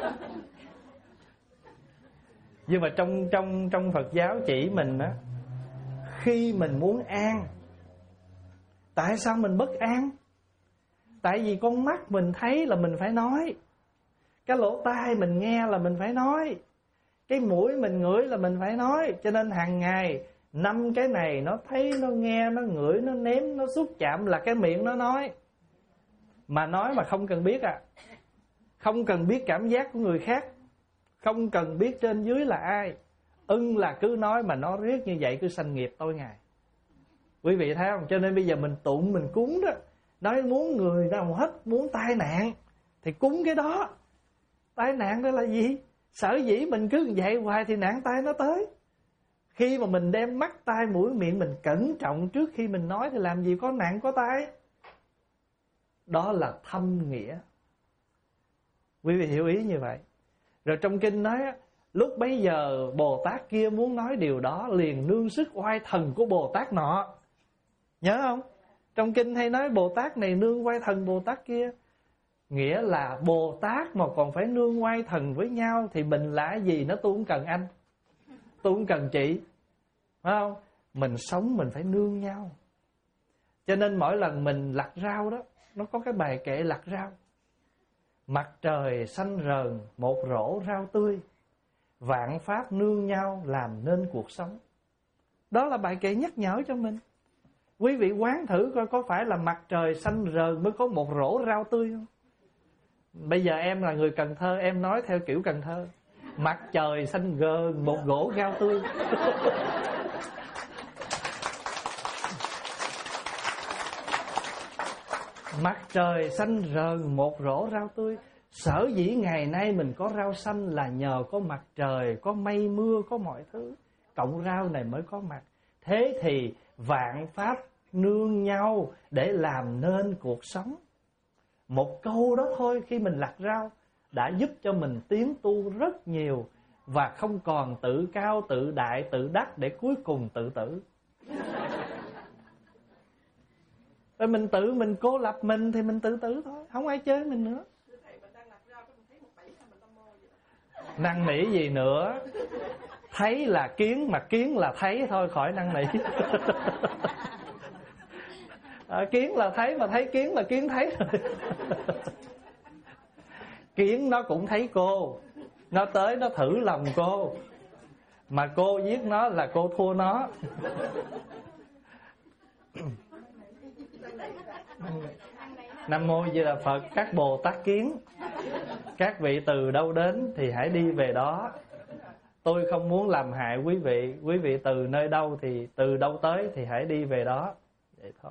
Nhưng mà trong trong trong Phật giáo chỉ mình á, khi mình muốn an, tại sao mình bất an? Tại vì con mắt mình thấy là mình phải nói, cái lỗ tai mình nghe là mình phải nói, cái mũi mình ngửi là mình phải nói. Cho nên hàng ngày năm cái này nó thấy, nó nghe, nó ngửi, nó nếm, nó xúc chạm là cái miệng nó nói. Mà nói mà không cần biết à, không cần biết cảm giác của người khác, không cần biết trên dưới là ai, ưng là cứ nói mà nó riết như vậy cứ sanh nghiệp tối ngày. Quý vị thấy không? Cho nên bây giờ mình tụng mình cúng đó, nói muốn người nào hết muốn tai nạn thì cúng cái đó. Tai nạn đó là gì? Sở dĩ mình cứ vậy hoài thì nạn tai nó tới. Khi mà mình đem mắt, tai, mũi, miệng mình cẩn trọng trước khi mình nói thì làm gì có nạn có tai. Đó là thâm nghĩa. Quý vị hiểu ý như vậy. Rồi trong kinh nói lúc bấy giờ Bồ Tát kia muốn nói điều đó, liền nương sức oai thần của Bồ Tát nọ. Nhớ không? Trong kinh hay nói Bồ Tát này nương oai thần Bồ Tát kia. Nghĩa là Bồ Tát mà còn phải nương oai thần với nhau thì mình là gì? Nó tôi không cần anh, tôi không cần chị, phải không? Mình sống mình phải nương nhau. Cho nên mỗi lần mình lặt rau đó, nó có cái bài kệ lặt rau. Mặt trời xanh rờn một rổ rau tươi, vạn pháp nương nhau làm nên cuộc sống. Đó là bài kệ nhắc nhở cho mình. Quý vị quán thử coi có phải là mặt trời xanh rờn mới có một rổ rau tươi không? Bây giờ em là người Cần Thơ, em nói theo kiểu Cần Thơ. Mặt trời xanh rờn một rổ rau tươi. Mặt trời xanh rờn một rổ rau tươi. Sở dĩ ngày nay mình có rau xanh là nhờ có mặt trời, có mây mưa, có mọi thứ. Cộng rau này mới có mặt. Thế thì vạn pháp nương nhau để làm nên cuộc sống. Một câu đó thôi khi mình lặt rau đã giúp cho mình tiến tu rất nhiều, và không còn tự cao, tự đại, tự đắc để cuối cùng tự tử. Rồi mình tự mình cô lập mình thì mình tự tử thôi, không ai chơi mình nữa. Năn nỉ gì nữa? Thấy là kiến, mà kiến là thấy thôi, khỏi năn nỉ. À, kiến là thấy, mà thấy kiến là kiến thấy. Kiến nó cũng thấy cô, nó tới nó thử lòng cô, mà cô giết nó là cô thua nó. Nam mô Di Đà Phật. Các Bồ Tát kiến, các vị từ đâu đến thì hãy đi về đó. Tôi không muốn làm hại quý vị. Quý vị từ nơi đâu thì từ đâu tới thì hãy đi về đó. Vậy thôi.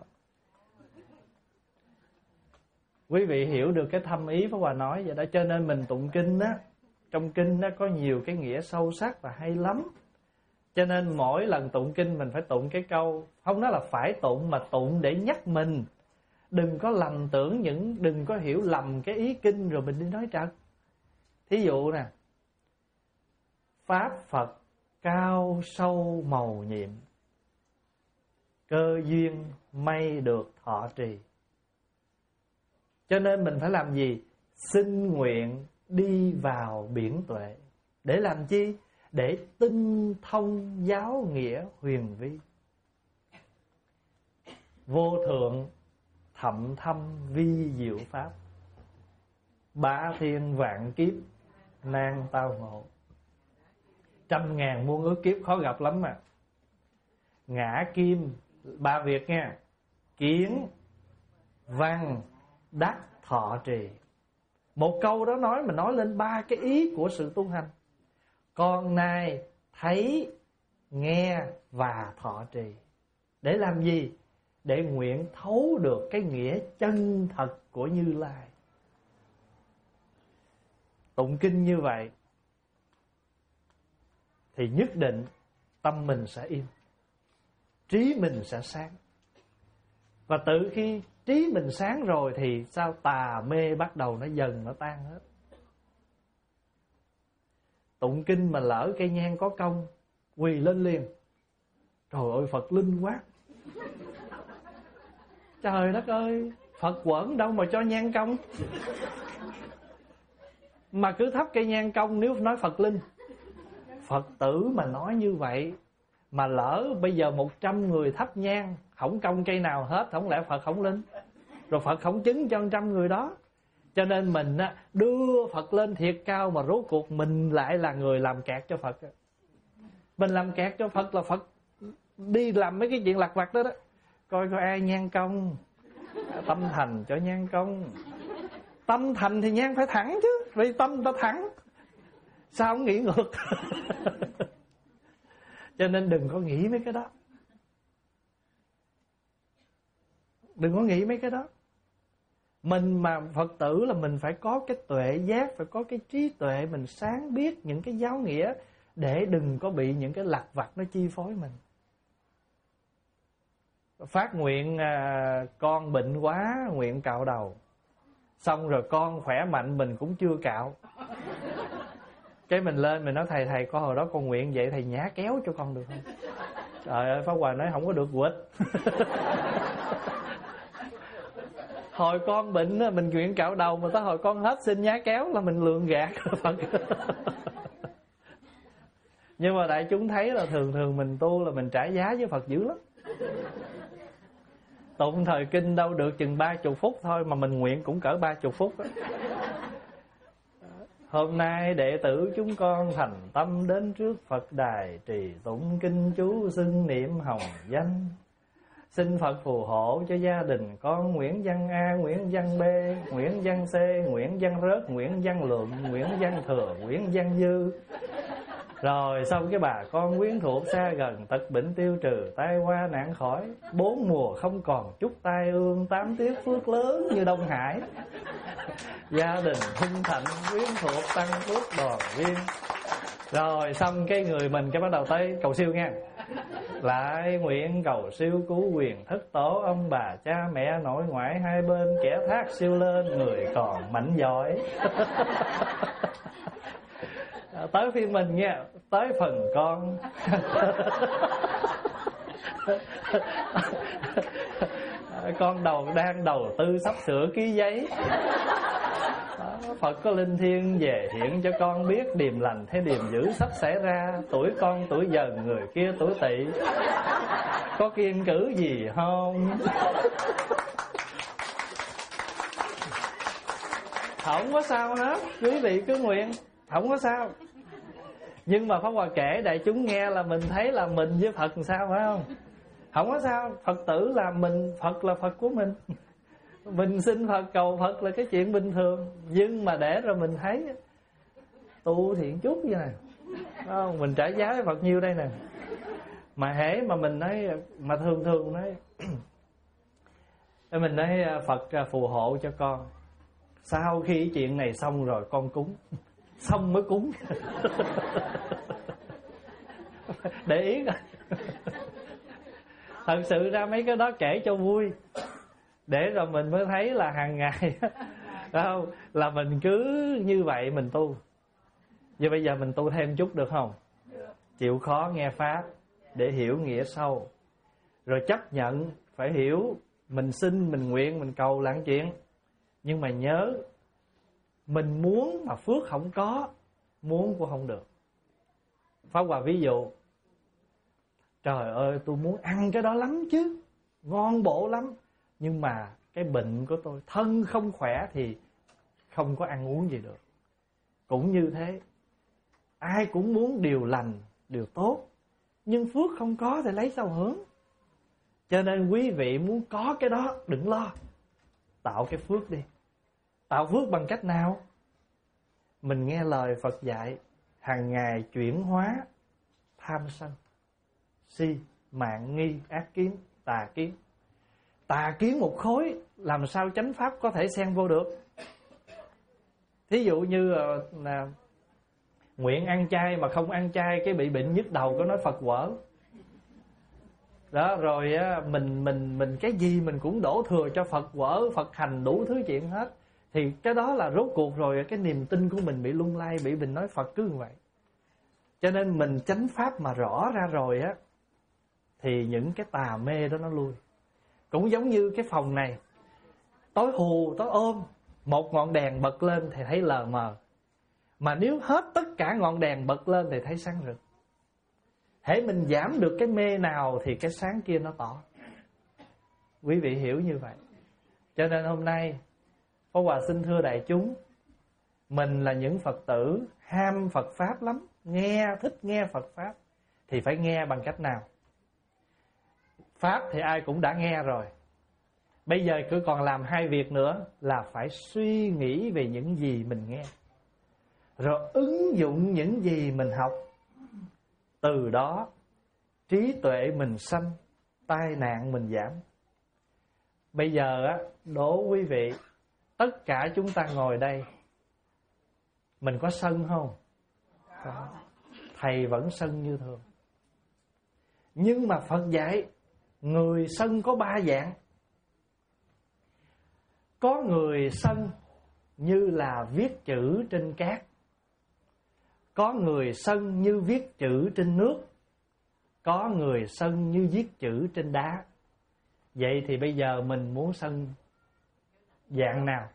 Quý vị hiểu được cái thâm ý Pháp Hòa nói vậy đó. Cho nên mình tụng kinh á, trong kinh nó có nhiều cái nghĩa sâu sắc và hay lắm. Cho nên mỗi lần tụng kinh mình phải tụng cái câu, không nói là phải tụng, mà tụng để nhắc mình. Đừng có lầm tưởng những, đừng có hiểu lầm cái ý kinh rồi mình đi nói trật. Thí dụ nè, Pháp Phật cao sâu màu nhiệm, cơ duyên may được thọ trì. Cho nên mình phải làm gì? Xin nguyện đi vào biển tuệ. Để làm chi? Để tinh thông giáo nghĩa huyền vi. Vô thượng thậm thâm vi diệu pháp, bá thiên vạn kiếp nan tao ngộ. Trăm ngàn muôn ước kiếp khó gặp lắm mà. Ngã kim ba việc nha: kiến, văn, đắc, thọ trì. Một câu đó nói mình nói lên ba cái ý của sự tu hành. Con nay thấy, nghe và thọ trì. Để làm gì? Để nguyện thấu được cái nghĩa chân thật của Như Lai. Tụng kinh như vậy thì nhất định tâm mình sẽ yên, trí mình sẽ sáng. Và tự khi trí mình sáng rồi thì sao? Tà mê bắt đầu nó dần nó tan hết. Tụng kinh mà lỡ cây nhang có công, quỳ lên liền. Trời ơi, Phật linh quá. Trời đất ơi, Phật quẩn đâu mà cho nhang công. Mà cứ thắp cây nhang công nếu nói Phật linh. Phật tử mà nói như vậy, mà lỡ bây giờ một trăm người thắp nhang, không công cây nào hết, không lẽ Phật không linh? Rồi Phật không chứng cho một trăm người đó. Cho nên mình đưa Phật lên thiệt cao, mà rốt cuộc mình lại là người làm kẹt cho Phật. Mình làm kẹt cho Phật là Phật đi làm mấy cái chuyện lặt vặt đó đó. Coi coi ai nhang công, tâm thành cho nhang công. Tâm thành thì nhang phải thẳng chứ, vì tâm ta thẳng, sao không nghĩ ngược? Cho nên đừng có nghĩ mấy cái đó. Đừng có nghĩ mấy cái đó. Mình mà Phật tử là mình phải có cái tuệ giác, phải có cái trí tuệ, mình sáng biết những cái giáo nghĩa, để đừng có bị những cái lặt vặt nó chi phối mình. Phát nguyện à, con bệnh quá, nguyện cạo đầu. Xong rồi con khỏe mạnh mình cũng chưa cạo. Cái mình lên mình nói thầy thầy có hồi đó con nguyện vậy, thầy nhá kéo cho con được không? Trời ơi, Pháp Hòa nói không có được quýt. Hồi con bệnh mình nguyện cạo đầu, mà tới hồi con hết xin nhá kéo là mình lường gạt Phật. Nhưng mà đại chúng thấy là thường thường mình tu là mình trả giá với Phật dữ lắm. Tụng thời kinh đâu được chừng ba chục phút thôi, mà mình nguyện cũng cỡ ba chục phút đó. Hôm nay đệ tử chúng con thành tâm đến trước Phật đài, trì tụng kinh chú xưng niệm hồng danh. Xin Phật phù hộ cho gia đình con Nguyễn Văn A, Nguyễn Văn B, Nguyễn Văn C, Nguyễn Văn Rớt, Nguyễn Văn Lượng, Nguyễn Văn Thừa, Nguyễn Văn Dư, Rồi xong cái bà con quyến thuộc xa gần, tật bệnh tiêu trừ, tai qua nạn khỏi, bốn mùa không còn chút tai ương, tám tiết phước lớn như Đông Hải. Gia đình hưng thạnh, quyến thuộc tăng phước đoàn viên. Rồi xong cái người mình cái bắt đầu tới cầu siêu nha. Lại nguyện cầu siêu cứu quyền thất tổ, ông bà cha mẹ nội ngoại hai bên, kẻ thác siêu lên, người còn mạnh giỏi. Tới phiên mình nha, tới phần con. Con đầu đang đầu tư sắp sửa ký giấy. Đó, Phật có linh thiêng về hiện cho con biết, điềm lành hay điềm dữ sắp xảy ra. Tuổi con tuổi dần, người kia tuổi tỵ, có kiêng cử gì không? Không có sao hết, quý vị cứ nguyện, không có sao. Nhưng mà Pháp Hòa kể đại chúng nghe là mình thấy là mình với Phật làm sao, phải không? Không có sao, Phật tử là mình, Phật là Phật của mình. Mình xin Phật cầu Phật là cái chuyện bình thường. Nhưng mà để rồi mình thấy tu thiện chút như này, không? Mình trả giá với Phật nhiêu đây nè. Mà hễ mà mình nói, mà thường thường nói mình nói Phật phù hộ cho con, sau khi chuyện này xong rồi con cúng, xong mới cúng. Để ý coi. Thật sự ra mấy cái đó kể cho vui, để rồi mình mới thấy là hàng ngày không, là mình cứ như vậy mình tu. Vậy bây giờ mình tu thêm chút được không? Chịu khó nghe Pháp để hiểu nghĩa sâu, rồi chấp nhận phải hiểu. Mình xin, mình nguyện, mình cầu là chuyện. Nhưng mà nhớ, mình muốn mà phước không có, muốn cũng không được. Pháp Hòa ví dụ, trời ơi tôi muốn ăn cái đó lắm chứ, ngon bổ lắm, nhưng mà cái bệnh của tôi, thân không khỏe thì không có ăn uống gì được. Cũng như thế, ai cũng muốn điều lành, điều tốt, nhưng phước không có thì lấy sao hưởng. Cho nên quý vị muốn có cái đó, đừng lo, tạo cái phước đi. Tạo phước bằng cách nào? Mình nghe lời Phật dạy, hàng ngày chuyển hóa tham sân, si, mạng nghi, ác kiến, tà kiến. Tà kiến một khối, làm sao chánh pháp có thể xen vô được? Thí dụ như là nguyện ăn chay mà không ăn chay cái bị bệnh nhức đầu, có nói Phật quở. Đó, rồi mình mình mình cái gì mình cũng đổ thừa cho Phật quở, Phật hành đủ thứ chuyện hết. Thì cái đó là rốt cuộc rồi cái niềm tin của mình bị lung lay, bị mình nói Phật cứ như vậy. Cho nên mình chánh pháp mà rõ ra rồi á, thì những cái tà mê đó nó lui. Cũng giống như cái phòng này, tối hù, tối ôm, một ngọn đèn bật lên thì thấy lờ mờ. Mà nếu hết tất cả ngọn đèn bật lên thì thấy sáng rực. Hễ mình giảm được cái mê nào thì cái sáng kia nó tỏ. Quý vị hiểu như vậy. Cho nên hôm nay Pháp Hòa xin thưa đại chúng, mình là những Phật tử ham Phật Pháp lắm, nghe, thích nghe Phật Pháp, thì phải nghe bằng cách nào? Pháp thì ai cũng đã nghe rồi. Bây giờ cứ còn làm hai việc nữa, là phải suy nghĩ về những gì mình nghe, rồi ứng dụng những gì mình học. Từ đó trí tuệ mình sanh, tai nạn mình giảm. Bây giờ á, đố quý vị, tất cả chúng ta ngồi đây, mình có sân không? Có. Thầy vẫn sân như thường. Nhưng mà Phật dạy người sân có ba dạng. Có người sân như là viết chữ trên cát, có người sân như viết chữ trên nước, có người sân như viết chữ trên đá. Vậy thì bây giờ mình muốn sân dạng nào?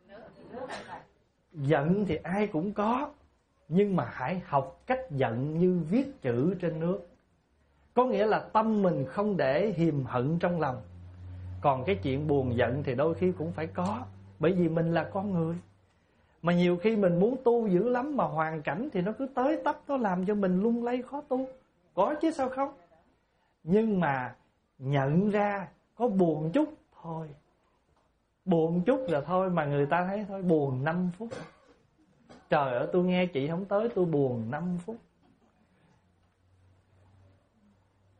Giận thì ai cũng có, nhưng mà hãy học cách giận như viết chữ trên nước. Có nghĩa là tâm mình không để hiềm hận trong lòng. Còn cái chuyện buồn giận thì đôi khi cũng phải có, bởi vì mình là con người. Mà nhiều khi mình muốn tu dữ lắm, mà hoàn cảnh thì nó cứ tới tấp, nó làm cho mình lung lay khó tu. Có chứ sao không? Nhưng mà nhận ra có buồn chút thôi, buồn chút rồi thôi, mà người ta thấy thôi, buồn năm phút. Trời ơi, tôi nghe chị không tới, tôi buồn năm phút.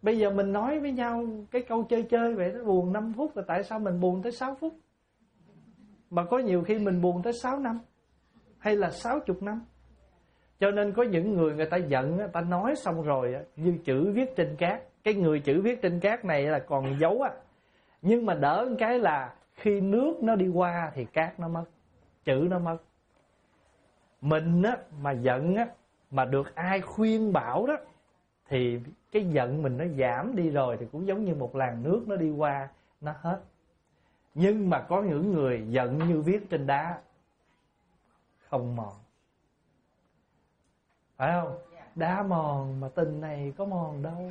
Bây giờ mình nói với nhau cái câu chơi chơi vậy đó, buồn năm phút là tại sao mình buồn tới sáu phút? Mà có nhiều khi mình buồn tới sáu năm hay là sáu chục năm. Cho nên có những người người ta giận, người ta nói xong rồi như chữ viết trên cát. Cái người chữ viết trên cát này là còn dấu á. Nhưng mà đỡ một cái là khi nước nó đi qua thì cát nó mất, chữ nó mất. Mình á mà giận á, mà được ai khuyên bảo đó, thì cái giận mình nó giảm đi rồi, thì cũng giống như một làn nước nó đi qua, nó hết. Nhưng mà có những người giận như viết trên đá, không mòn. Phải không? Đá mòn mà tình này có mòn đâu.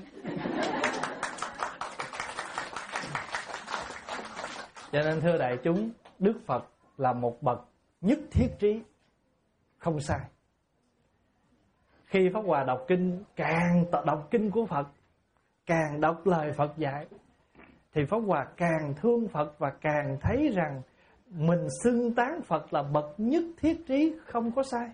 Cho nên thưa đại chúng, Đức Phật là một bậc nhất thiết trí, không sai. Khi Pháp Hòa đọc kinh, càng đọc kinh của Phật, càng đọc lời Phật dạy, thì Pháp Hòa càng thương Phật và càng thấy rằng mình xưng tán Phật là bậc nhất thiết trí, không có sai.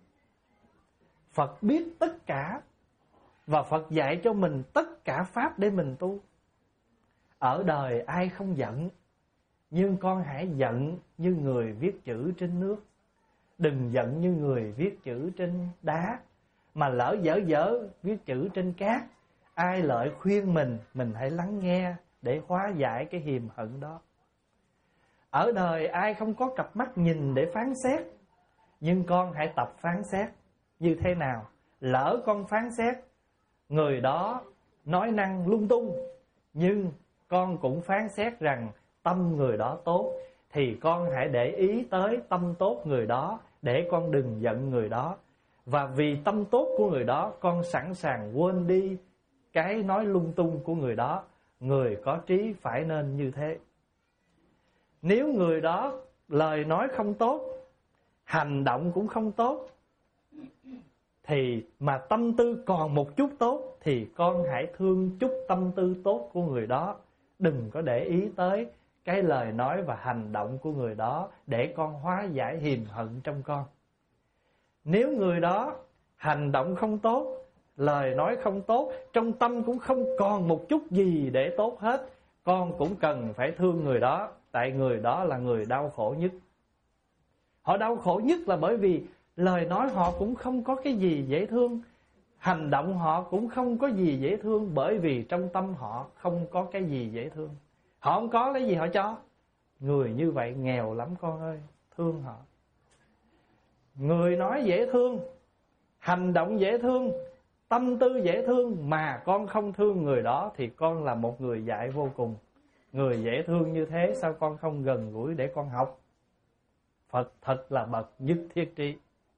Phật biết tất cả, và Phật dạy cho mình tất cả pháp để mình tu. Ở đời ai không giận, nhưng con hãy giận như người viết chữ trên nước, đừng giận như người viết chữ trên đá. Mà lỡ dở dở viết chữ trên cát, ai lợi khuyên mình, mình hãy lắng nghe để hóa giải cái hiềm hận đó. Ở đời ai không có cặp mắt nhìn để phán xét, nhưng con hãy tập phán xét. Như thế nào? Lỡ con phán xét người đó nói năng lung tung, nhưng con cũng phán xét rằng tâm người đó tốt, thì con hãy để ý tới tâm tốt người đó, để con đừng giận người đó. Và vì tâm tốt của người đó, con sẵn sàng quên đi cái nói lung tung của người đó. Người có trí phải nên như thế. Nếu người đó lời nói không tốt, hành động cũng không tốt, thì mà tâm tư còn một chút tốt, thì con hãy thương chút tâm tư tốt của người đó. Đừng có để ý tới cái lời nói và hành động của người đó, để con hóa giải hiềm hận trong con. Nếu người đó hành động không tốt, lời nói không tốt, trong tâm cũng không còn một chút gì để tốt hết, con cũng cần phải thương người đó. Tại người đó là người đau khổ nhất. Họ đau khổ nhất là bởi vì lời nói họ cũng không có cái gì dễ thương, hành động họ cũng không có gì dễ thương, bởi vì trong tâm họ không có cái gì dễ thương. Họ không có lấy gì họ cho. Người như vậy nghèo lắm con ơi, thương họ. Người nói dễ thương, hành động dễ thương, tâm tư dễ thương, mà con không thương người đó, thì con là một người dại vô cùng. Người dễ thương như thế sao con không gần gũi để con học? Phật thật là bậc nhất thiết trí.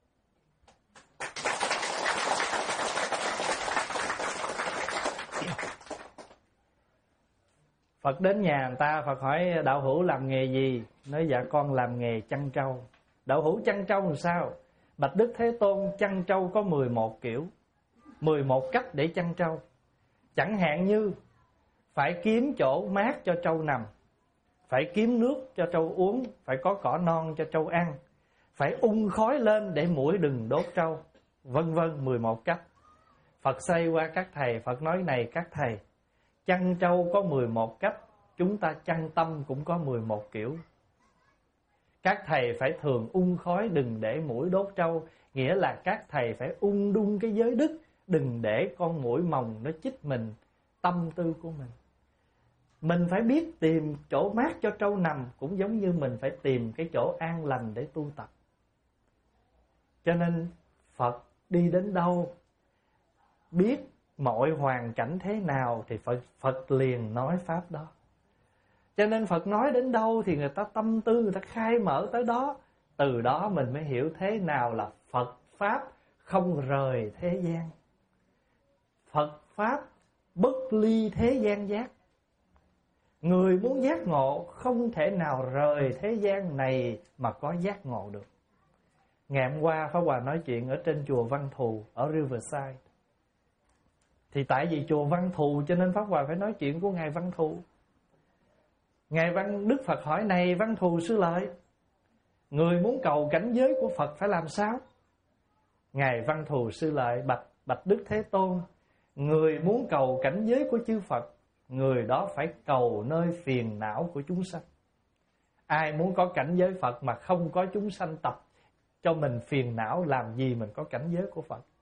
Phật đến nhà người ta, Phật hỏi đạo hữu làm nghề gì? Nói dạ con làm nghề chăn trâu. Đạo hữu chăn trâu làm sao? Bạch Đức Thế Tôn, chăn trâu có mười một kiểu, mười một cách để chăn trâu. Chẳng hạn như phải kiếm chỗ mát cho trâu nằm, phải kiếm nước cho trâu uống, phải có cỏ non cho trâu ăn, phải ung khói lên để muỗi đừng đốt trâu, vân vân, mười một cách. Phật xoay qua các thầy, Phật nói này các thầy, chăn trâu có mười một cách, chúng ta chăn tâm cũng có mười một kiểu. Các thầy phải thường ung khói, đừng để muỗi đốt trâu, nghĩa là các thầy phải ung đun cái giới đức, đừng để con muỗi mồng nó chích mình, tâm tư của mình. Mình phải biết tìm chỗ mát cho trâu nằm, cũng giống như mình phải tìm cái chỗ an lành để tu tập. Cho nên Phật đi đến đâu, biết mọi hoàn cảnh thế nào, thì Phật, Phật liền nói pháp đó. Cho nên Phật nói đến đâu thì người ta tâm tư, người ta khai mở tới đó. Từ đó mình mới hiểu thế nào là Phật Pháp không rời thế gian. Phật Pháp bất ly thế gian giác. Người muốn giác ngộ không thể nào rời thế gian này mà có giác ngộ được. Ngày hôm qua Pháp Hòa nói chuyện ở trên chùa Văn Thù ở Riverside. Thì tại vì chùa Văn Thù cho nên Pháp Hòa phải nói chuyện của Ngài Văn Thù. Ngài Văn Đức Phật hỏi này Văn Thù Sư Lợi, người muốn cầu cảnh giới của Phật phải làm sao? Ngài Văn Thù Sư Lợi bạch bạch Đức Thế Tôn, Người muốn cầu cảnh giới của chư Phật, người đó phải cầu nơi phiền não của chúng sanh. Ai muốn có cảnh giới Phật mà không có chúng sanh tập cho mình phiền não, làm gì mình có cảnh giới của Phật?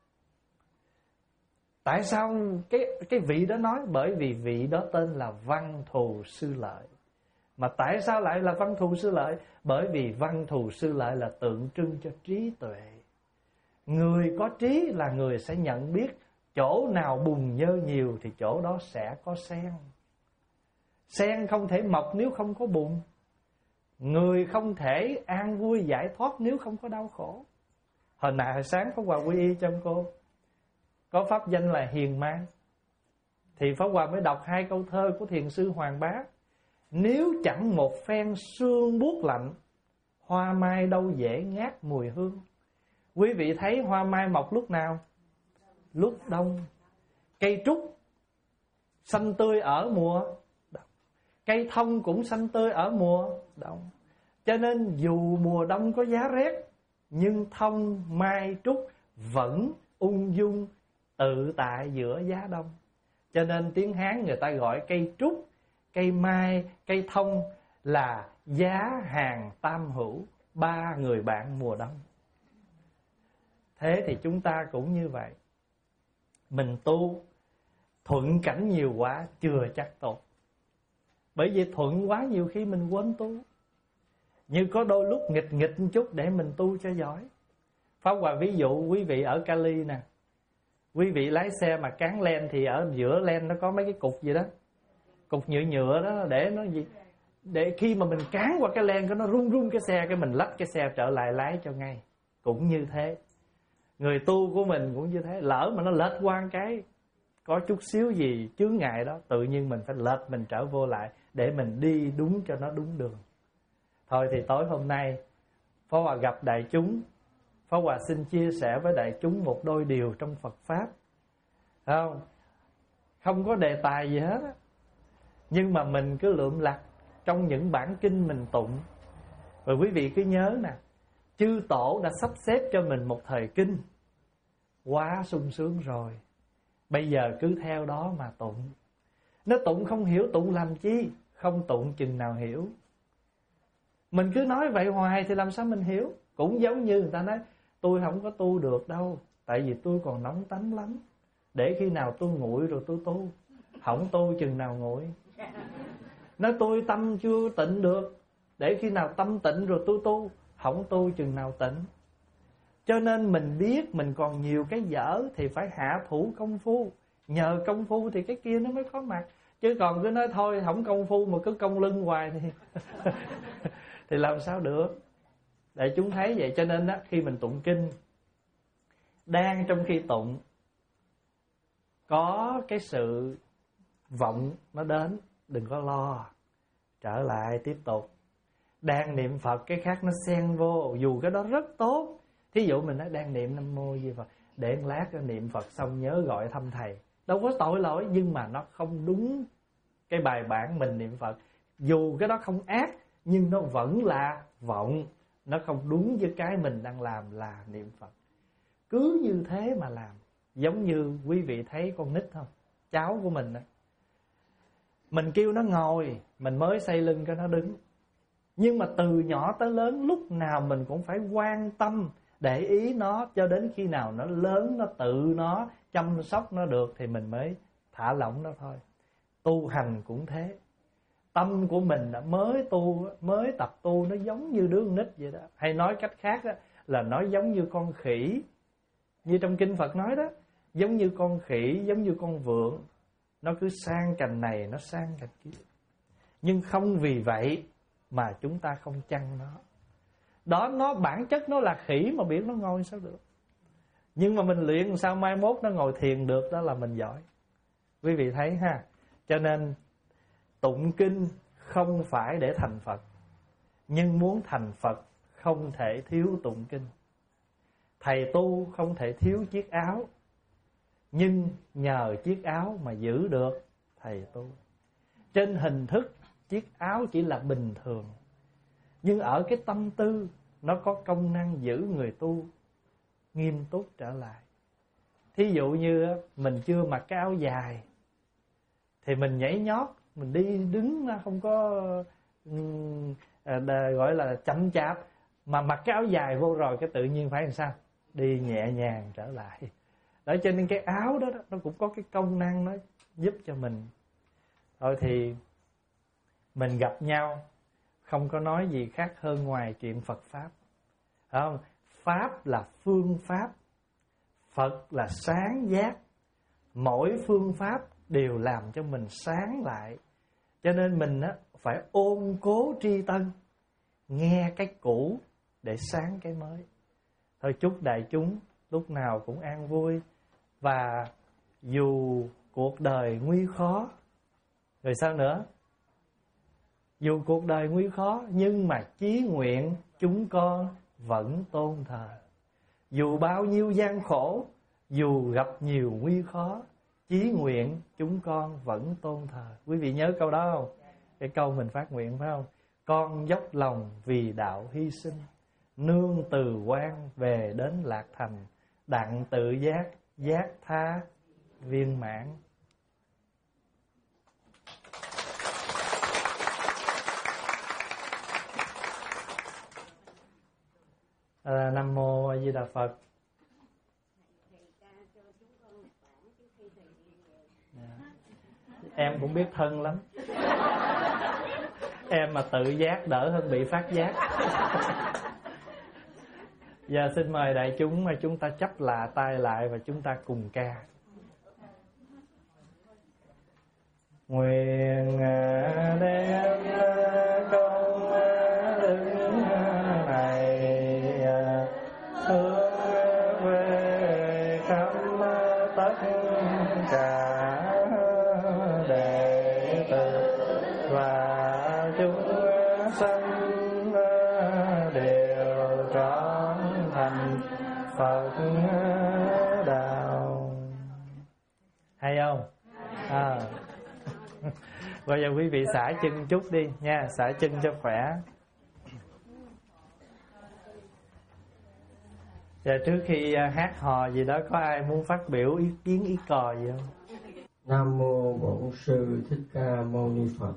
Tại sao cái cái vị đó nói? Bởi vì vị đó tên là Văn Thù Sư Lợi. Mà tại sao lại là Văn Thù Sư Lợi? Bởi vì Văn Thù Sư Lợi là tượng trưng cho trí tuệ. Người có trí là người sẽ nhận biết chỗ nào bùn nhơ nhiều thì chỗ đó sẽ có sen. Sen không thể mọc nếu không có bùn. Người không thể an vui giải thoát nếu không có đau khổ. Hồi nãy hồi sáng Pháp Hòa quy y cho cô có pháp danh là Hiền Mai, thì Pháp Hòa mới đọc hai câu thơ của thiền sư Hoàng Bá. Nếu chẳng một phen sương buốt lạnh, hoa mai đâu dễ ngát mùi hương. Quý vị thấy hoa mai mọc lúc nào? Lúc đông. Cây trúc xanh tươi ở mùa đông. Cây thông cũng xanh tươi ở mùa đông. Cho nên dù mùa đông có giá rét, nhưng thông, mai, trúc vẫn ung dung tự tại giữa giá đông. Cho nên tiếng Hán người ta gọi cây trúc, cây mai, cây thông là giá hàng tam hữu, ba người bạn mùa đông. Thế thì chúng ta cũng như vậy. Mình tu thuận cảnh nhiều quá chưa chắc tốt. Bởi vì thuận quá nhiều khi mình quên tu. Nhưng có đôi lúc nghịch nghịch một chút để mình tu cho giỏi. Pháp Hòa ví dụ quý vị ở Cali nè, quý vị lái xe mà cán len thì ở giữa len nó có mấy cái cục gì đó, cục nhựa nhựa đó, để nó gì, để khi mà mình cán qua cái len cái nó rung rung cái xe, cái mình lách cái xe trở lại lái cho ngay. Cũng như thế, người tu của mình cũng như thế. Lỡ mà nó lệch qua cái, có chút xíu gì chướng ngại đó, tự nhiên mình phải lệch mình trở vô lại để mình đi đúng cho nó đúng đường. Thôi thì tối hôm nay Pháp Hòa gặp đại chúng, Pháp Hòa xin chia sẻ với đại chúng một đôi điều trong Phật Pháp. Không, không có đề tài gì hết á, nhưng mà mình cứ lượm lặt trong những bản kinh mình tụng. Và quý vị cứ nhớ nè, chư tổ đã sắp xếp cho mình một thời kinh, quá sung sướng rồi. Bây giờ cứ theo đó mà tụng. Nếu tụng không hiểu tụng làm chi? Không tụng chừng nào hiểu. Mình cứ nói vậy hoài thì làm sao mình hiểu? Cũng giống như người ta nói, tôi không có tu được đâu, tại vì tôi còn nóng tánh lắm. Để khi nào tôi nguội rồi tôi tu. Không tu chừng nào nguội. Nói tôi tâm chưa tịnh được, để khi nào tâm tịnh rồi tôi tu. Không tu chừng nào tịnh. Cho nên mình biết mình còn nhiều cái dở thì phải hạ thủ công phu. Nhờ công phu thì cái kia nó mới có mặt. Chứ còn cứ nói thôi không công phu mà cứ cong lưng hoài thì thì làm sao được. Để chúng thấy vậy. Cho nên á, khi mình tụng kinh, đang trong khi tụng có cái sự vọng nó đến, đừng có lo, trở lại tiếp tục. Đang niệm Phật cái khác nó xen vô, dù cái đó rất tốt. Thí dụ mình nói đang niệm Nam Mô Di Phật, để một lát niệm Phật xong nhớ gọi thăm thầy, đâu có tội lỗi. Nhưng mà nó không đúng cái bài bản mình niệm Phật. Dù cái đó không ác, nhưng nó vẫn là vọng. Nó không đúng với cái mình đang làm là niệm Phật. Cứ như thế mà làm. Giống như quý vị thấy con nít không? Cháu của mình đó, mình kêu nó ngồi, mình mới xây lưng cho nó đứng. Nhưng mà từ nhỏ tới lớn, lúc nào mình cũng phải quan tâm, để ý nó, cho đến khi nào nó lớn, nó tự nó chăm sóc nó được thì mình mới thả lỏng nó thôi. Tu hành cũng thế. Tâm của mình đã mới tu, mới tập tu, nó giống như đứa con nít vậy đó. Hay nói cách khác đó, là nó giống như con khỉ. Như trong kinh Phật nói đó, giống như con khỉ, giống như con vượn. Nó cứ sang cành này, nó sang cành kia. Nhưng không vì vậy mà chúng ta không chăn nó. Đó, nó bản chất nó là khỉ mà biết nó ngồi sao được. Nhưng mà mình luyện sao mai mốt nó ngồi thiền được, đó là mình giỏi. Quý vị thấy ha. Cho nên tụng kinh không phải để thành Phật, nhưng muốn thành Phật không thể thiếu tụng kinh. Thầy tu không thể thiếu chiếc áo, nhưng nhờ chiếc áo mà giữ được thầy tu. Trên hình thức chiếc áo chỉ là bình thường, nhưng ở cái tâm tư nó có công năng giữ người tu nghiêm túc trở lại. Thí dụ như mình chưa mặc cái áo dài thì mình nhảy nhót, mình đi đứng không có um, gọi là chậm chạp, mà mặc cái áo dài vô rồi cái tự nhiên phải làm sao? Đi nhẹ nhàng trở lại. Đó, cho nên cái áo đó, đó nó cũng có cái công năng nó giúp cho mình. Thôi thì mình gặp nhau không có nói gì khác hơn ngoài chuyện Phật Pháp. Không? Pháp là phương pháp, Phật là sáng giác. Mỗi phương pháp đều làm cho mình sáng lại. Cho nên mình á, phải ôn cố tri tân, nghe cái cũ để sáng cái mới. Thôi chúc đại chúng lúc nào cũng an vui. Và dù cuộc đời nguy khó, rồi sao nữa? Dù cuộc đời nguy khó, nhưng mà chí nguyện chúng con vẫn tôn thờ. Dù bao nhiêu gian khổ, dù gặp nhiều nguy khó, chí nguyện chúng con vẫn tôn thờ. Quý vị nhớ câu đó không? Cái câu mình phát nguyện phải không? Con dốc lòng vì đạo hy sinh, nương từ quan về đến lạc thành, đặng tự giác, giác tha viên mãn. À, Nam Mô A Di Đà Phật. Em cũng biết thân lắm. Em mà tự giác đỡ hơn bị phát giác. Giờ xin mời đại chúng mà chúng ta chắp lạ tay lại và chúng ta cùng ca. Nguyện đem công đức này hướng về khắp tất cả đệ tử và chúng sanh đều trọn thành Phật đạo. Hay không? À. Bây giờ quý vị xả chân chút đi nha, xả chân cho khỏe. Giờ trước khi hát hò gì đó, có ai muốn phát biểu ý kiến ý cò gì không? Nam Mô Bổn Sư Thích Ca Mâu Ni Phật.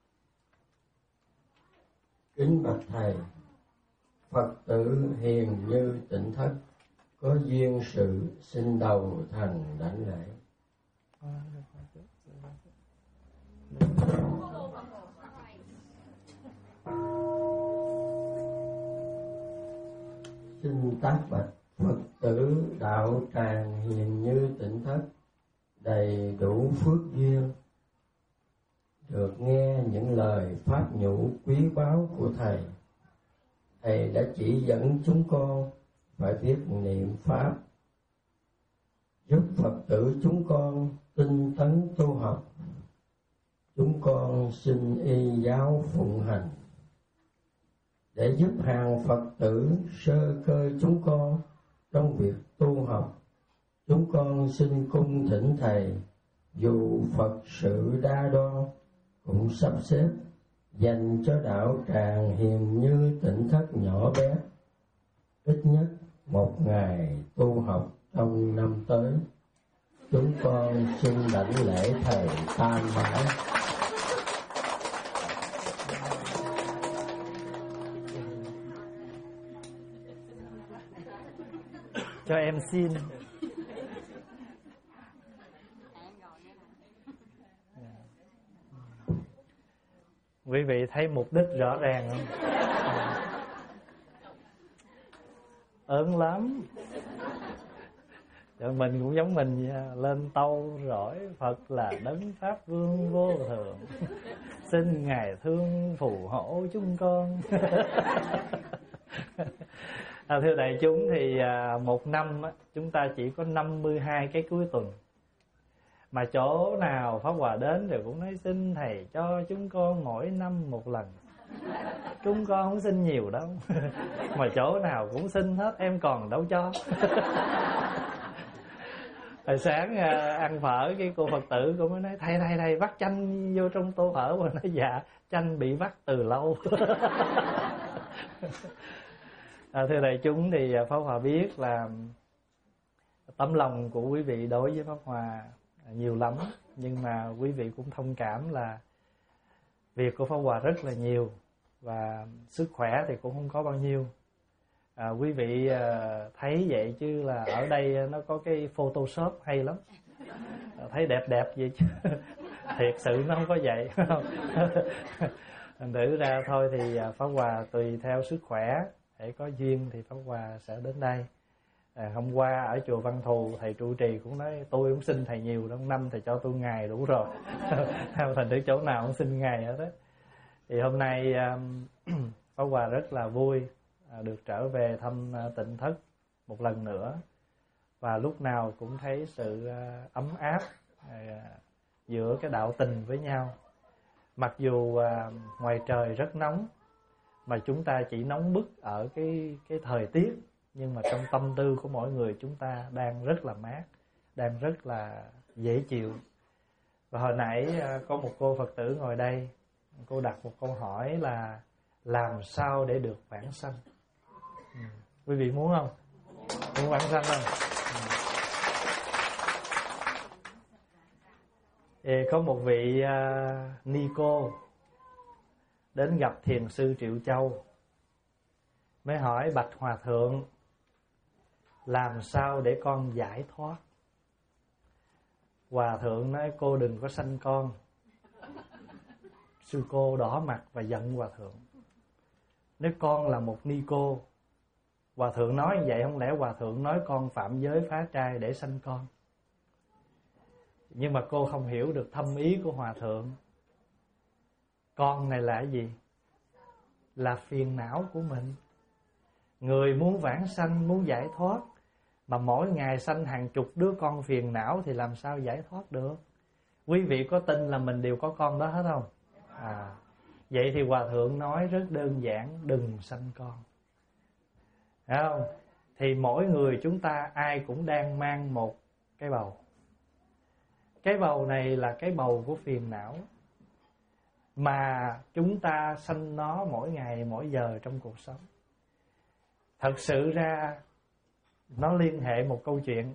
Kính bạch Thầy, Phật tử Hiền Như Tịnh Thất có duyên sự xin đầu thành đảnh lễ. Xin tác bạch Phật tử đạo tràng Hiền Như Tịnh Thất đầy đủ phước duyên, được nghe những lời pháp nhũ quý báu của Thầy. Thầy đã chỉ dẫn chúng con phải biết niệm Pháp, giúp Phật tử chúng con tinh tấn tu học. Chúng con xin y giáo phụng hành để giúp hàng Phật tử sơ cơ chúng con trong việc tu học. Chúng con xin cung thỉnh Thầy, dù Phật sự đa đoan cũng sắp xếp dành cho đạo tràng Hiền Như Tịnh Thất nhỏ bé ít nhất một ngày tu học trong năm tới. Chúng con xin đảnh lễ Thầy Tam Bảo. Cho em xin. Quý vị thấy mục đích rõ ràng không? Ớn lắm. Rồi mình cũng giống mình nha. Lên tâu rỗi Phật là đấng Pháp Vương vô thượng, xin Ngài thương phù hộ chúng con. À, thưa đại chúng thì à, một năm á, chúng ta chỉ có năm mươi hai cái cuối tuần. Mà chỗ nào Pháp Hòa đến rồi cũng nói xin Thầy cho chúng con mỗi năm một lần. Chúng con không xin nhiều đâu. Mà chỗ nào cũng xin hết, em còn đâu cho. Hồi sáng à, ăn phở, cái cô Phật tử cô mới nói thầy thầy thầy vắt chanh vô trong tô phở. Mà nói dạ, chanh bị vắt từ lâu. À, thưa đại chúng thì Pháp Hòa biết là Tấm lòng của quý vị đối với Pháp Hòa nhiều lắm, nhưng mà quý vị cũng thông cảm là việc của Pháp Hòa rất là nhiều và sức khỏe thì cũng không có bao nhiêu. À, quý vị à, thấy vậy chứ là ở đây nó có cái Photoshop hay lắm, à, thấy đẹp đẹp vậy chứ thiệt sự nó không có vậy. Thành thử ra thôi thì à, Pháp Hòa tùy theo sức khỏe, để có duyên thì Pháp Hòa sẽ đến đây. À, hôm qua ở chùa Văn Thù thầy trụ trì cũng nói tôi cũng xin thầy nhiều, trong năm thầy cho tôi ngày đủ rồi. Thành thử chỗ nào cũng xin ngày hết đó. Thì hôm nay um, Pháp Hòa rất là vui à, được trở về thăm uh, Tịnh Thất một lần nữa, và lúc nào cũng thấy sự uh, ấm áp uh, giữa cái đạo tình với nhau. Mặc dù uh, ngoài trời rất nóng, mà chúng ta chỉ nóng bức ở cái cái thời tiết, nhưng mà trong tâm tư của mỗi người chúng ta đang rất là mát, đang rất là dễ chịu. Và hồi nãy uh, có một cô Phật tử ngồi đây, cô đặt một câu hỏi là làm sao để được vãng sanh. Ừ. Quý vị muốn không? Muốn vãng sanh không? Ừ. Có một vị uh, ni cô đến gặp thiền sư Triệu Châu, mới hỏi bạch Hòa Thượng, làm sao để con giải thoát? Hòa Thượng nói cô đừng có sanh con. Sư cô đỏ mặt và giận Hòa Thượng. Nếu con là một ni cô, Hòa Thượng nói như vậy, không lẽ Hòa Thượng nói con phạm giới phá trai để sanh con? Nhưng mà cô không hiểu được thâm ý của Hòa Thượng. Con này là cái gì? Là phiền não của mình. Người muốn vãng sanh, muốn giải thoát, mà mỗi ngày sanh hàng chục đứa con phiền não thì làm sao giải thoát được? Quý vị có tin là mình đều có con đó hết không? À, vậy thì Hòa Thượng nói rất đơn giản, đừng sanh con. Thấy không? Thì mỗi người chúng ta ai cũng đang mang một cái bầu. Cái bầu này là cái bầu của phiền não, mà chúng ta sanh nó mỗi ngày mỗi giờ trong cuộc sống. Thật sự ra nó liên hệ một câu chuyện.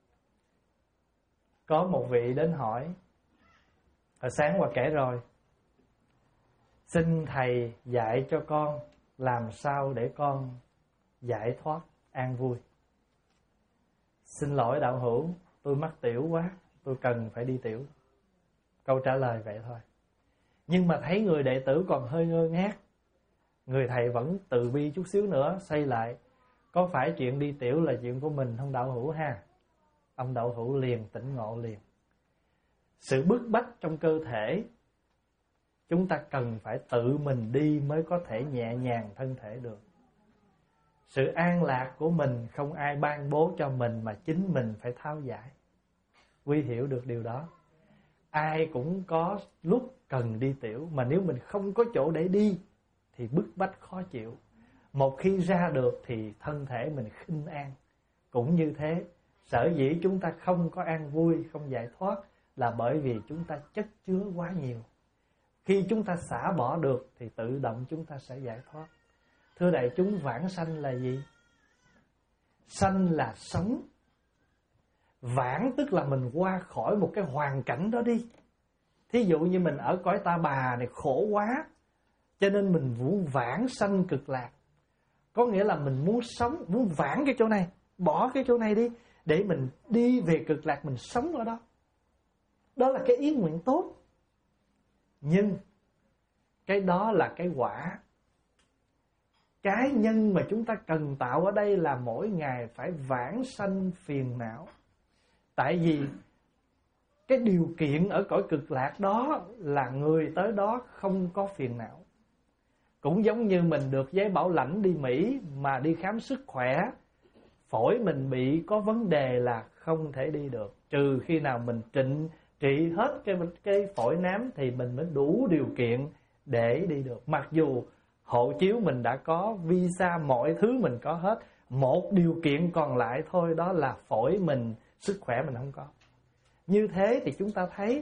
Có một vị đến hỏi, hồi sáng Hòa kể rồi, xin thầy dạy cho con làm sao để con giải thoát an vui. Xin lỗi đạo hữu, tôi mắc tiểu quá, tôi cần phải đi tiểu. Câu trả lời vậy thôi. Nhưng mà thấy người đệ tử còn hơi ngơ ngác, người thầy vẫn từ bi chút xíu nữa xây lại, có phải chuyện đi tiểu là chuyện của mình không đạo hữu ha? Ông đạo hữu liền tỉnh ngộ liền. Sự bức bách trong cơ thể, chúng ta cần phải tự mình đi mới có thể nhẹ nhàng thân thể được. Sự an lạc của mình không ai ban bố cho mình, mà chính mình phải tháo giải. Quý hiểu được điều đó. Ai cũng có lúc cần đi tiểu, mà nếu mình không có chỗ để đi thì bức bách khó chịu. Một khi ra được thì thân thể mình khinh an. Cũng như thế, sở dĩ chúng ta không có an vui, không giải thoát là bởi vì chúng ta chất chứa quá nhiều. Khi chúng ta xả bỏ được thì tự động chúng ta sẽ giải thoát. Thưa đại chúng, vãng sanh là gì? Sanh là sống. Vãng tức là mình qua khỏi một cái hoàn cảnh đó đi. Thí dụ như mình ở cõi Ta Bà này khổ quá, cho nên mình muốn vãng sanh cực lạc. Có nghĩa là mình muốn sống, muốn vãng cái chỗ này, bỏ cái chỗ này đi, để mình đi về cực lạc, mình sống ở đó. Đó là cái ý nguyện tốt. Nhưng cái đó là cái quả. Cái nhân mà chúng ta cần tạo ở đây là mỗi ngày phải vãng sanh phiền não. Tại vì cái điều kiện ở cõi cực lạc đó là người tới đó không có phiền não. Cũng giống như mình được giấy bảo lãnh đi Mỹ mà đi khám sức khỏe, phổi mình bị có vấn đề là không thể đi được. Trừ khi nào mình trịnh trị hết cái, cái phổi nám thì mình mới đủ điều kiện để đi được. Mặc dù hộ chiếu mình đã có, visa, mọi thứ mình có hết, một điều kiện còn lại thôi, đó là phổi mình, sức khỏe mình không có. Như thế thì chúng ta thấy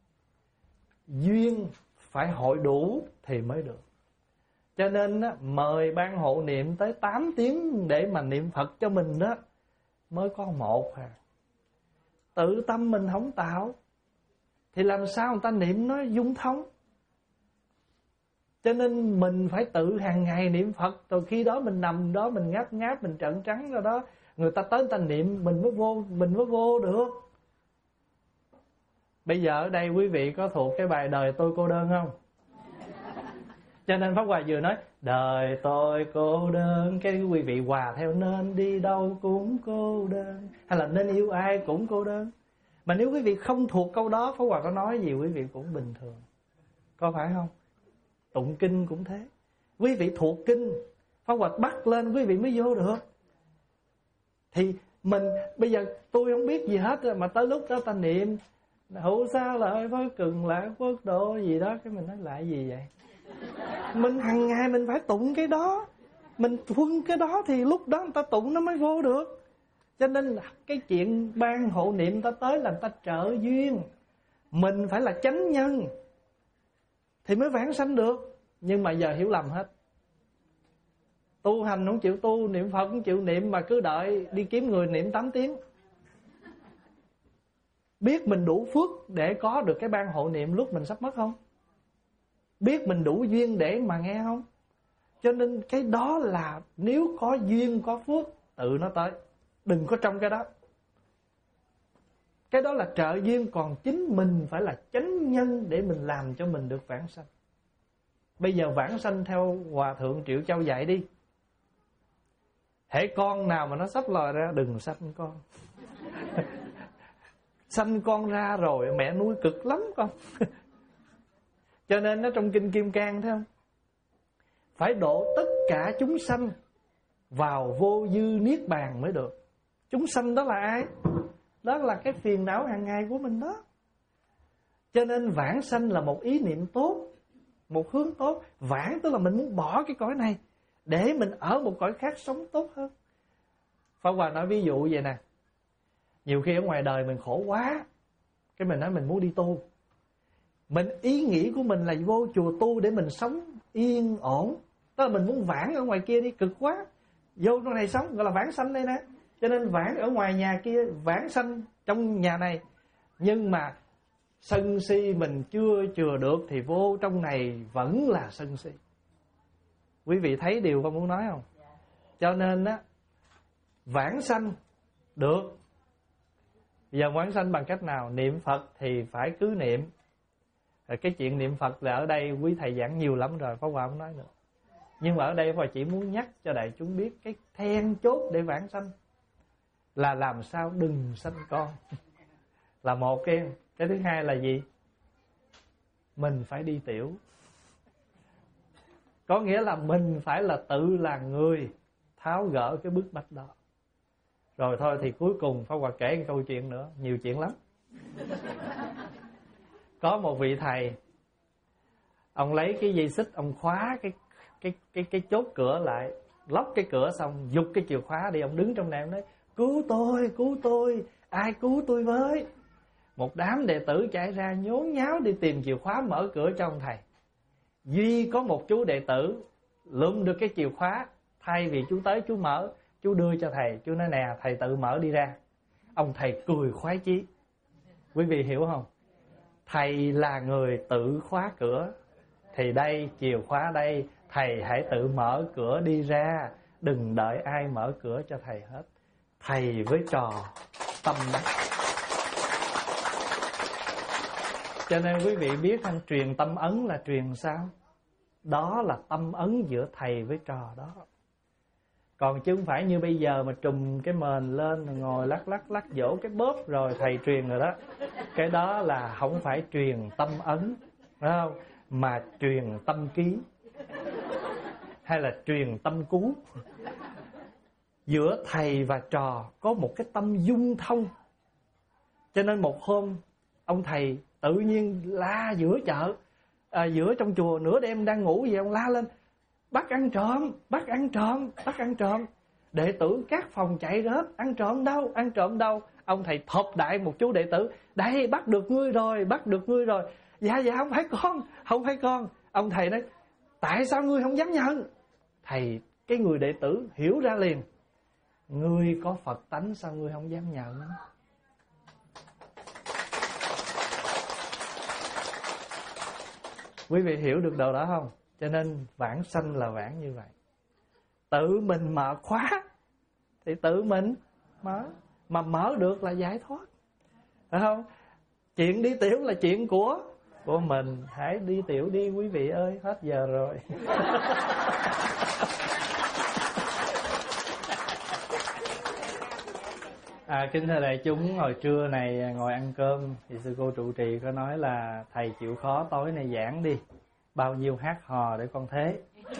duyên phải hội đủ thì mới được. Cho nên á, mời ban hộ niệm tới tám tiếng để mà niệm Phật cho mình đó. mới có một à. Tự tâm mình không tạo thì làm sao người ta niệm nó dung thông. Cho nên mình phải tự hàng ngày niệm Phật. Rồi khi đó mình nằm đó, mình ngáp ngáp, mình trợn trắng ra đó, người ta tới người ta niệm, mình mới vô, mình mới vô được. Bây giờ ở đây quý vị có thuộc cái bài Đời Tôi Cô Đơn không? Cho nên Pháp Hòa vừa nói đời tôi cô đơn, cái quý vị hòa theo nên đi đâu cũng cô đơn, hay là nên yêu ai cũng cô đơn. Mà nếu quý vị không thuộc câu đó, Pháp Hòa có nói gì quý vị cũng bình thường, có phải không? Tụng kinh cũng thế. Quý vị thuộc kinh, Pháp Hòa bắt lên quý vị mới vô được. Thì mình bây giờ tôi không biết gì hết, mà tới lúc đó ta niệm hữu xa lợi với cường lạc quốc độ gì đó, cái mình nói lại gì vậy? Mình hàng ngày mình phải tụng cái đó, mình thuân cái đó thì lúc đó người ta tụng nó mới vô được. Cho nên cái chuyện ban hộ niệm ta tới là người ta trợ duyên, mình phải là chánh nhân thì mới vãng sanh được. Nhưng mà giờ hiểu lầm hết, tu hành không chịu tu, niệm Phật không chịu niệm, mà cứ đợi đi kiếm người niệm tám tiếng. Biết mình đủ phước để có được cái ban hộ niệm lúc mình sắp mất không? Biết mình đủ duyên để mà nghe không? Cho nên cái đó là nếu có duyên có phước tự nó tới, đừng có trong cái đó. Cái đó là trợ duyên, còn chính mình phải là chánh nhân để mình làm cho mình được vãng sanh. Bây giờ vãng sanh theo Hòa Thượng Triệu Châu dạy đi. Hễ con nào mà nó sắp lòi ra đừng sanh con. Sanh con ra rồi mẹ nuôi cực lắm con. Cho nên nó trong Kinh Kim Cang thấy không? Phải độ tất cả chúng sanh vào vô dư niết bàn mới được. Chúng sanh đó là ai? Đó là cái phiền não hàng ngày của mình đó. Cho nên vãng sanh là một ý niệm tốt, một hướng tốt. Vãng tức là mình muốn bỏ cái cõi này để mình ở một cõi khác sống tốt hơn. Pháp Hòa nói ví dụ vậy nè. Nhiều khi ở ngoài đời mình khổ quá, cái mình nói mình muốn đi tu. Mình ý nghĩ của mình là vô chùa tu để mình sống yên ổn. Tức là mình muốn vãng ở ngoài kia đi, cực quá, vô trong này sống, gọi là vãng sanh đây nè. Cho nên vãng ở ngoài nhà kia, vãng sanh trong nhà này. Nhưng mà sân si mình chưa chừa được thì vô trong này vẫn là sân si. Quý vị thấy điều con muốn nói không? Cho nên á, vãng sanh được. Bây giờ vãng sanh bằng cách nào? Niệm Phật thì phải cứ niệm. Rồi cái chuyện niệm Phật là ở đây quý thầy giảng nhiều lắm rồi, Pháp Hòa không nói nữa. Nhưng mà ở đây Pháp chỉ muốn nhắc cho đại chúng biết cái then chốt để vãng sanh là làm sao đừng sanh con. Là một cái. Cái thứ hai là gì? Mình phải đi tiểu. Có nghĩa là mình phải là tự là người tháo gỡ cái bức bách đó. Rồi thôi thì cuối cùng Pháp Hòa kể một câu chuyện nữa, nhiều chuyện lắm. Có một vị thầy, ông lấy cái dây xích, ông khóa cái cái cái cái chốt cửa lại, lóc cái cửa xong giục cái chìa khóa đi. Ông đứng trong này ông nói cứu tôi, cứu tôi, ai cứu tôi với. Một đám đệ tử chạy ra nhốn nháo đi tìm chìa khóa mở cửa cho ông thầy. Duy có một chú đệ tử lượm được cái chìa khóa, thay vì chú tới chú mở, chú đưa cho thầy, chú nói nè thầy tự mở đi ra. Ông thầy cười khoái chí. Quý vị hiểu không? Thầy là người tự khóa cửa, thì đây chìa khóa đây, thầy hãy tự mở cửa đi ra, đừng đợi ai mở cửa cho thầy hết. Thầy với trò tâm đắc. Cho nên quý vị biết không, truyền tâm ấn là truyền sao? Đó là tâm ấn giữa thầy với trò đó. Còn chứ không phải như bây giờ mà trùm cái mền lên ngồi lắc lắc lắc dỗ cái bóp rồi thầy truyền rồi đó. Cái đó là không phải truyền tâm ấn, phải không? Mà truyền tâm ký, hay là truyền tâm cú. Giữa thầy và trò có một cái tâm dung thông. Cho nên một hôm ông thầy tự nhiên la giữa chợ, à, giữa trong chùa nửa đêm đang ngủ vậy, ông la lên bắt ăn trộm, bắt ăn trộm, bắt ăn trộm. Đệ tử các phòng chạy rớt, ăn trộm đâu, ăn trộm đâu. Ông thầy thộp đại một chú đệ tử, đây bắt được ngươi rồi, bắt được ngươi rồi. Dạ dạ không phải con, không phải con. Ông thầy nói tại sao ngươi không dám nhận? Thầy, cái người đệ tử hiểu ra liền, Ngươi có Phật tánh sao ngươi không dám nhận? Quý vị hiểu được điều đó không? Cho nên vãng sanh là vãng như vậy. Tự mình mở khóa thì tự mình mở. Mà mở được là giải thoát, phải không? Chuyện đi tiểu là chuyện của của mình. Hãy đi tiểu đi quý vị ơi, hết giờ rồi. À, kính thưa đại chúng, hồi trưa này ngồi ăn cơm thì sư cô trụ trì có nói là thầy chịu khó tối nay giảng đi, bao nhiêu hát hò để con thế.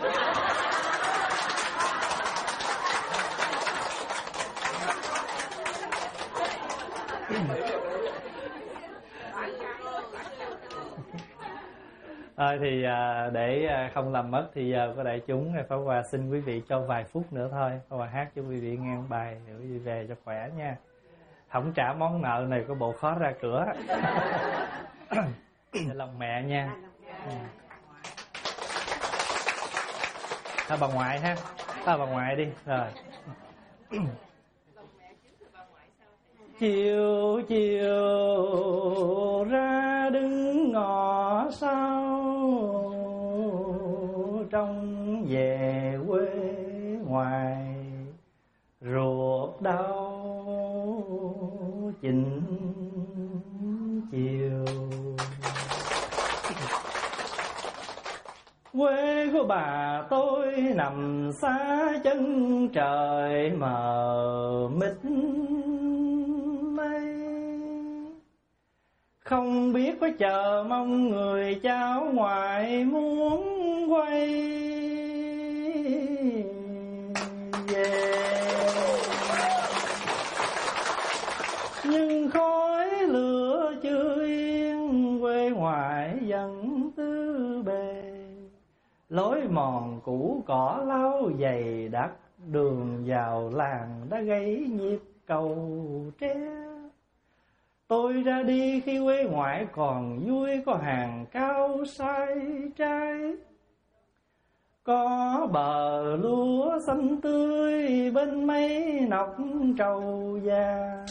Thôi thì à, để à, không làm mất thì giờ của đại chúng, Pháp Hòa xin quý vị cho vài phút nữa thôi. Pháp Hòa hát cho quý vị nghe một bài để quý vị về cho khỏe nha. Không trả món nợ này có bộ khó ra cửa. Để lòng mẹ nha. Thôi bà ngoại ha. Thôi bà ngoại đi. Rồi. Chiều chiều ra đứng ngõ sau, trong về quê ngoài ruột đau chỉnh chiều. Quê của bà tôi nằm xa chân trời mờ mịt mây, không biết có chờ mong người cháu ngoại muốn quay về. Nhưng khói lửa chưa yên, quê ngoại vẫn tư bề. Lối mòn cũ cỏ lau dày đặc, đường vào làng đã gây nhịp cầu tre. Tôi ra đi khi quê ngoại còn vui, có hàng cao sai trái, có bờ lúa xanh tươi bên mấy nọc trầu già.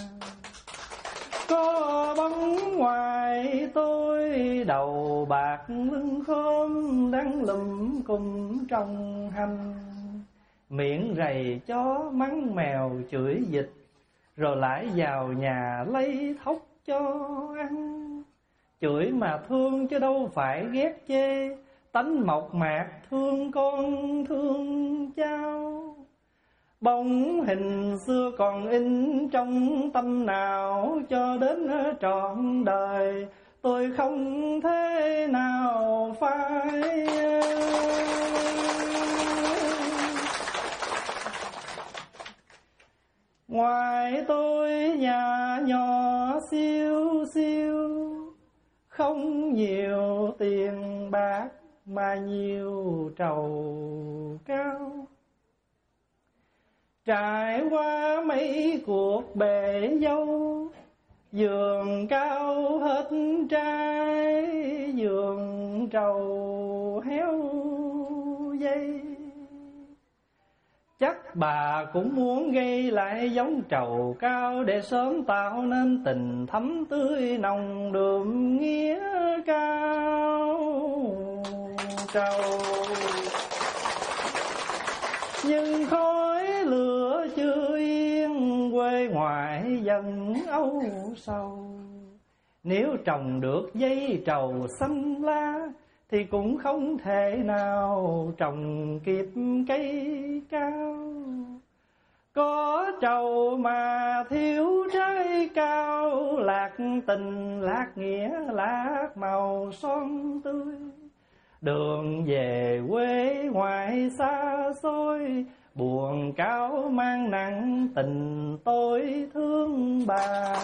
Có bóng ngoài tôi đầu bạc lưng khom, đang lùm cùng trong hành. Miệng rầy chó mắng mèo chửi dịch, rồi lại vào nhà lấy thóc cho ăn. Chửi mà thương chứ đâu phải ghét chê, tánh mộc mạc thương con thương cháu. Bóng hình xưa còn in trong tâm nào, cho đến trọn đời tôi không thể nào phai. Ngoài tôi nhà nhỏ siêu siêu, không nhiều tiền bạc mà nhiều trầu cao. Trải qua mấy cuộc bể dâu, vườn cao hết trái, vườn trầu héo dây. Chắc bà cũng muốn gây lại giống trầu cao, để sớm tạo nên tình thắm tươi nồng đượm nghĩa cao trầu. Nhưng khói lửa chưa yên, quê ngoại dần âu sầu. Nếu trồng được dây trầu xanh lá, thì cũng không thể nào trồng kịp cây cao. Có trầu mà thiếu trái cao, lạc tình lạc nghĩa lạc màu son tươi. Đường về quê ngoại xa xôi, buồn cáo mang nặng tình tôi thương bà.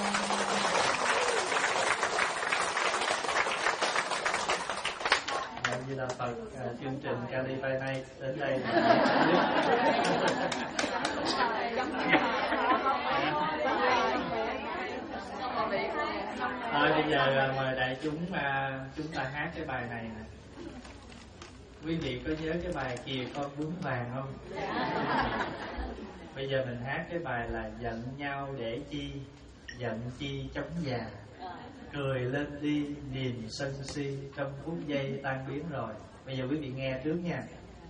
Như là Phật, à, chương trình Cali nay đến đây thôi bây giờ mời đại chúng à, chúng ta hát cái bài này nè. Quý vị có nhớ cái bài Kìa Con Bướm Vàng không? Bây giờ mình hát cái bài là giận nhau để chi, giận chi chống già, cười lên đi niềm sân si, trong phút giây tan biến rồi. Bây giờ quý vị nghe trước nha.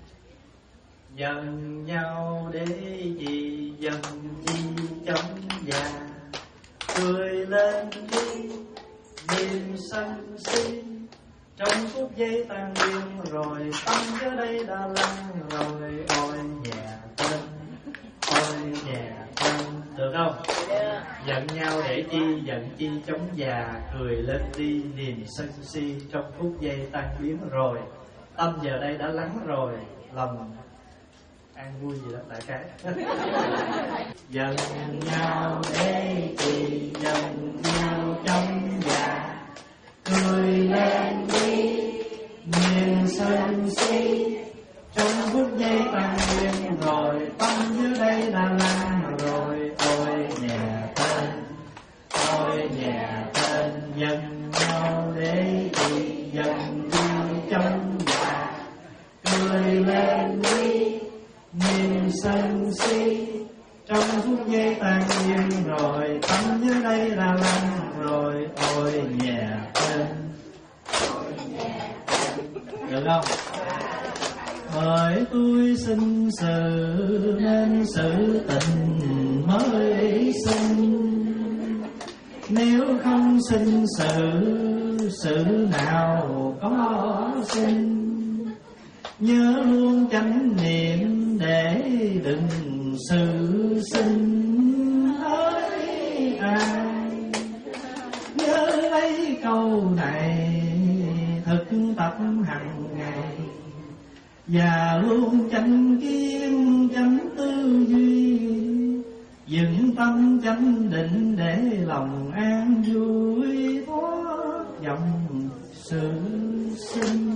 Giận nhau để chi, giận chi chống già, cười lên đi niềm sân si, trong phút giây tan biến rồi. Tâm ở đây đã lăn rồi. Ôi nhà tên, ôi nhà tên. Được không? Yeah. Giận nhau để chi, giận chi chống già, cười lên đi niềm sân si, trong phút giây tan biến rồi. Tâm giờ đây đã lắng rồi, lòng an vui gì đó đại cái. Giận nhau để chi, giận nhau chống già, cười lên đi niềm sân si, trong phút giây tan biến rồi. Tâm dưới đây đã lan rồi. Ôi nhà tên, ôi nhà tên. Giận nhau để chi, giận chi chống già, cười lên đi niềm sân si, trong phút giây tan biến rồi. Tâm dưới đây đã lan rồi. Ôi nhà tên, ôi nhà tên. Được không? Bởi tôi sinh sự nên sự tình mới sinh, nếu không sinh sự, sự nào có sinh. Nhớ luôn chánh niệm để đừng sự sinh hỡi ai. Nhớ lấy câu này thực tập hàng ngày, và luôn chánh kiến chánh tư duy, dựng tâm chánh định để lòng an vui thoát dòng sự sinh.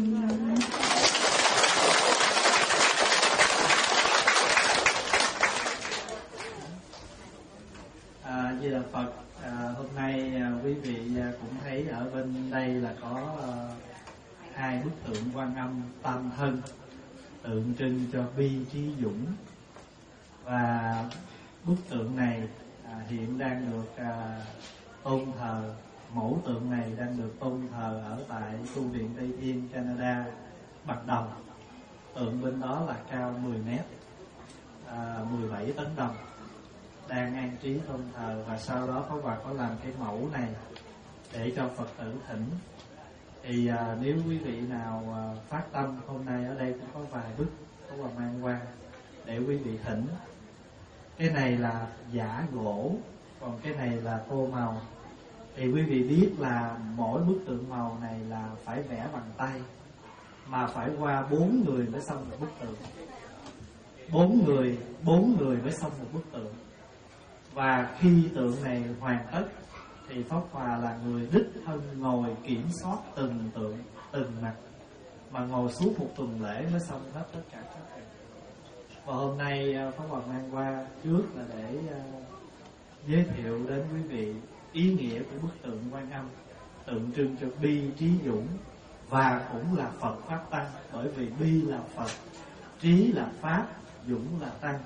À, Di Đà Phật. À, hôm nay à, quý vị à, cũng thấy ở bên đây là có à, hai bức tượng Quan Âm tam thân, tượng trưng cho bi trí dũng. Và bức tượng này à, hiện đang được à, tôn thờ, mẫu tượng này đang được tôn thờ ở tại tu viện Tây Thiên, Canada, Bạch Đồng. Tượng bên đó là cao mười mét, à, mười bảy tấn đồng, đang an trí tôn thờ. Và sau đó có bà có làm cái mẫu này để cho Phật tử thỉnh. Thì à, nếu quý vị nào à, phát tâm, hôm nay ở đây cũng có vài bức có bà mang qua để quý vị thỉnh. Cái này là giả gỗ, còn cái này là tô màu. Thì quý vị biết là mỗi bức tượng màu này là phải vẽ bằng tay, mà phải qua bốn người mới xong một bức tượng. Bốn người, bốn người mới xong một bức tượng. Và khi tượng này hoàn tất thì Pháp Hòa là người đích thân ngồi kiểm soát từng tượng, từng mặt, mà ngồi suốt một tuần lễ mới xong hết tất cả các tượng. Và hôm nay Pháp Hòa mang qua trước là để uh, giới thiệu đến quý vị ý nghĩa của bức tượng Quan Âm, tượng trưng cho bi trí dũng, và cũng là Phật Pháp Tăng. Bởi vì bi là Phật, trí là Pháp, dũng là Tăng.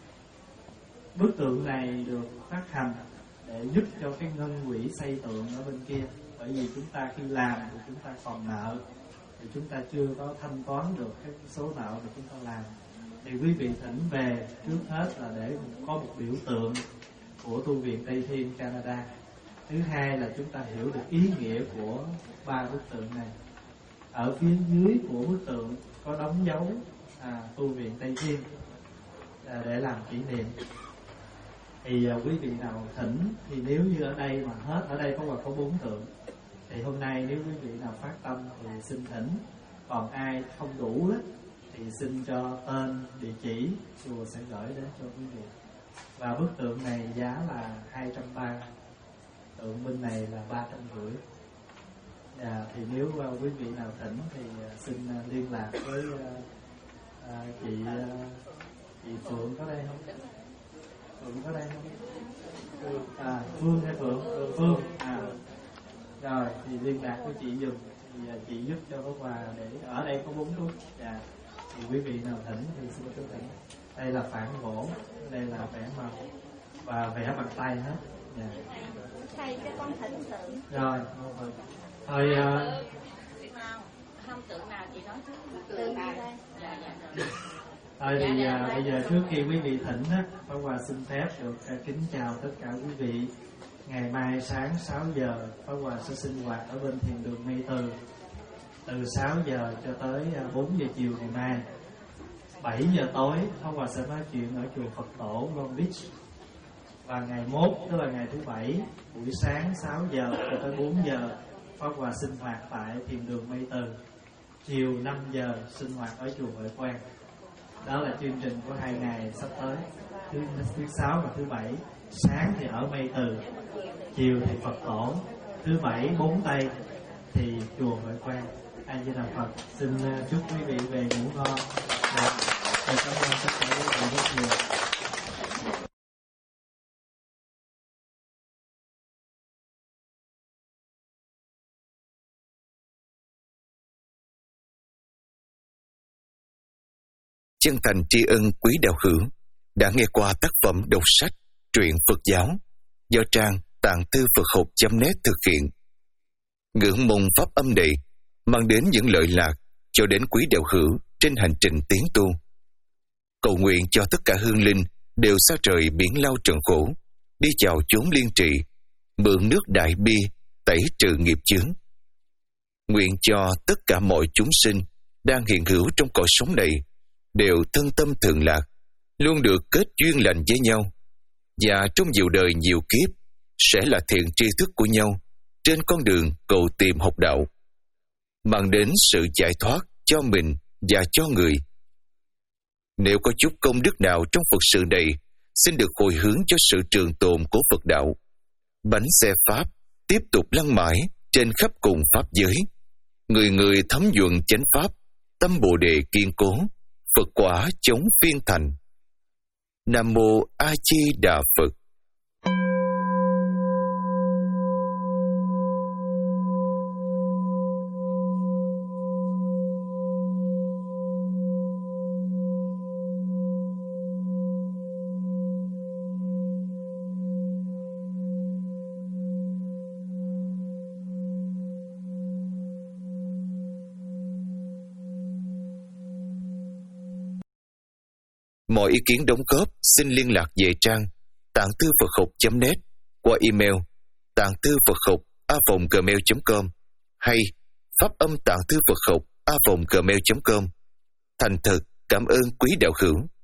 Bức tượng này được phát hành để giúp cho cái ngân quỹ xây tượng ở bên kia. Bởi vì chúng ta khi làm thì chúng ta còn nợ, thì chúng ta chưa có thanh toán được cái số nợ mà chúng ta làm. Thì quý vị thỉnh về trước hết là để có một biểu tượng của tu viện Tây Thiên, Canada. Thứ hai là chúng ta hiểu được ý nghĩa của ba bức tượng này. Ở phía dưới của bức tượng có đóng dấu à, tu viện Tây Thiên à, để làm kỷ niệm. Thì à, quý vị nào thỉnh thì nếu như ở đây mà hết, ở đây có mà có bốn tượng, thì hôm nay nếu quý vị nào phát tâm thì xin thỉnh. Còn ai không đủ đó thì xin cho tên, địa chỉ, chùa sẽ gửi đến cho quý vị. Và bức tượng này giá là hai trăm ba, tượng bên này là ba trăm rưỡi. À, thì nếu uh, quý vị nào thỉnh thì uh, xin uh, liên lạc với uh, uh, chị uh, chị Phượng có đây không? Phượng có đây không? À, Phương hay Phượng? Phương. À, rồi thì liên lạc với chị dùm. thì chị giúp cho Pháp Hòa để ở đây có bốn thuốc. Dạ. Thì quý vị nào thỉnh thì xin cứ thỉnh. Đây là phản gỗ, đây là vẽ màu và vẽ bằng tay hết. Dạ. Thầy cho con thỉnh tượng. Rồi, thôi. Thôi uh, không tượng nào chị nói trước. Tượng nào đây? Dạ dạ rồi. Thôi thì uh, bây giờ trước khi quý vị thỉnh á, Pháp Hòa xin phép được uh, kính chào tất cả quý vị. Ngày mai sáng sáu giờ Pháp Hòa sẽ sinh hoạt ở bên thiền đường Mây Từ, từ sáu giờ cho tới bốn giờ chiều ngày mai. Bảy giờ tối Pháp Hòa sẽ nói chuyện ở chùa Phật Tổ Long Beach. Và ngày mốt, tức là ngày thứ bảy, buổi sáng sáu giờ cho tới bốn giờ Pháp Hòa sinh hoạt tại thiền đường Mây Từ. Chiều năm giờ sinh hoạt ở chùa Huệ Quang. Đó là chương trình của hai ngày sắp tới, thứ, thứ sáu và thứ bảy. Sáng thì ở Mây Từ, chiều thì Phật Tổ, thứ bảy bốn tây thì chùa Huệ Quang. A Di Đà Phật. Xin chúc quý vị về ngủ ngon. Và cảm ơn tất cả quý vị rất nhiều. Chân thành tri ân quý đạo hữu đã nghe qua tác phẩm đọc sách truyện Phật giáo do trang tạng thư Phật học chấm net thực hiện. Ngưỡng mong pháp âm này mang đến những lợi lạc cho đến quý đạo hữu trên hành trình tiến tu. Cầu nguyện cho tất cả hương linh đều xa trời biển lao trần khổ, đi chào chốn liên trị, mượn nước đại bi tẩy trừ nghiệp chướng. Nguyện cho tất cả mọi chúng sinh đang hiện hữu trong cõi sống này đều thân tâm thường lạc, luôn được kết duyên lành với nhau, và trong nhiều đời nhiều kiếp sẽ là thiện tri thức của nhau trên con đường cầu tìm học đạo, mang đến sự giải thoát cho mình và cho người. Nếu có chút công đức nào trong Phật sự này, xin được hồi hướng cho sự trường tồn của Phật đạo. Bánh xe Pháp tiếp tục lăn mãi trên khắp cùng Pháp giới. Người người thấm nhuận chánh Pháp, tâm Bồ Đề kiên cố, Phật quả chống phiên thành. Nam Mô A Di Đà Phật. Mọi ý kiến đóng góp xin liên lạc về trang tạng thư Phật học chấm net qua email tạng thư Phật học a vòng gmail chấm com hay pháp âm tạng thư Phật học a vòng gmail chấm com. Thành thật cảm ơn quý đạo hữu.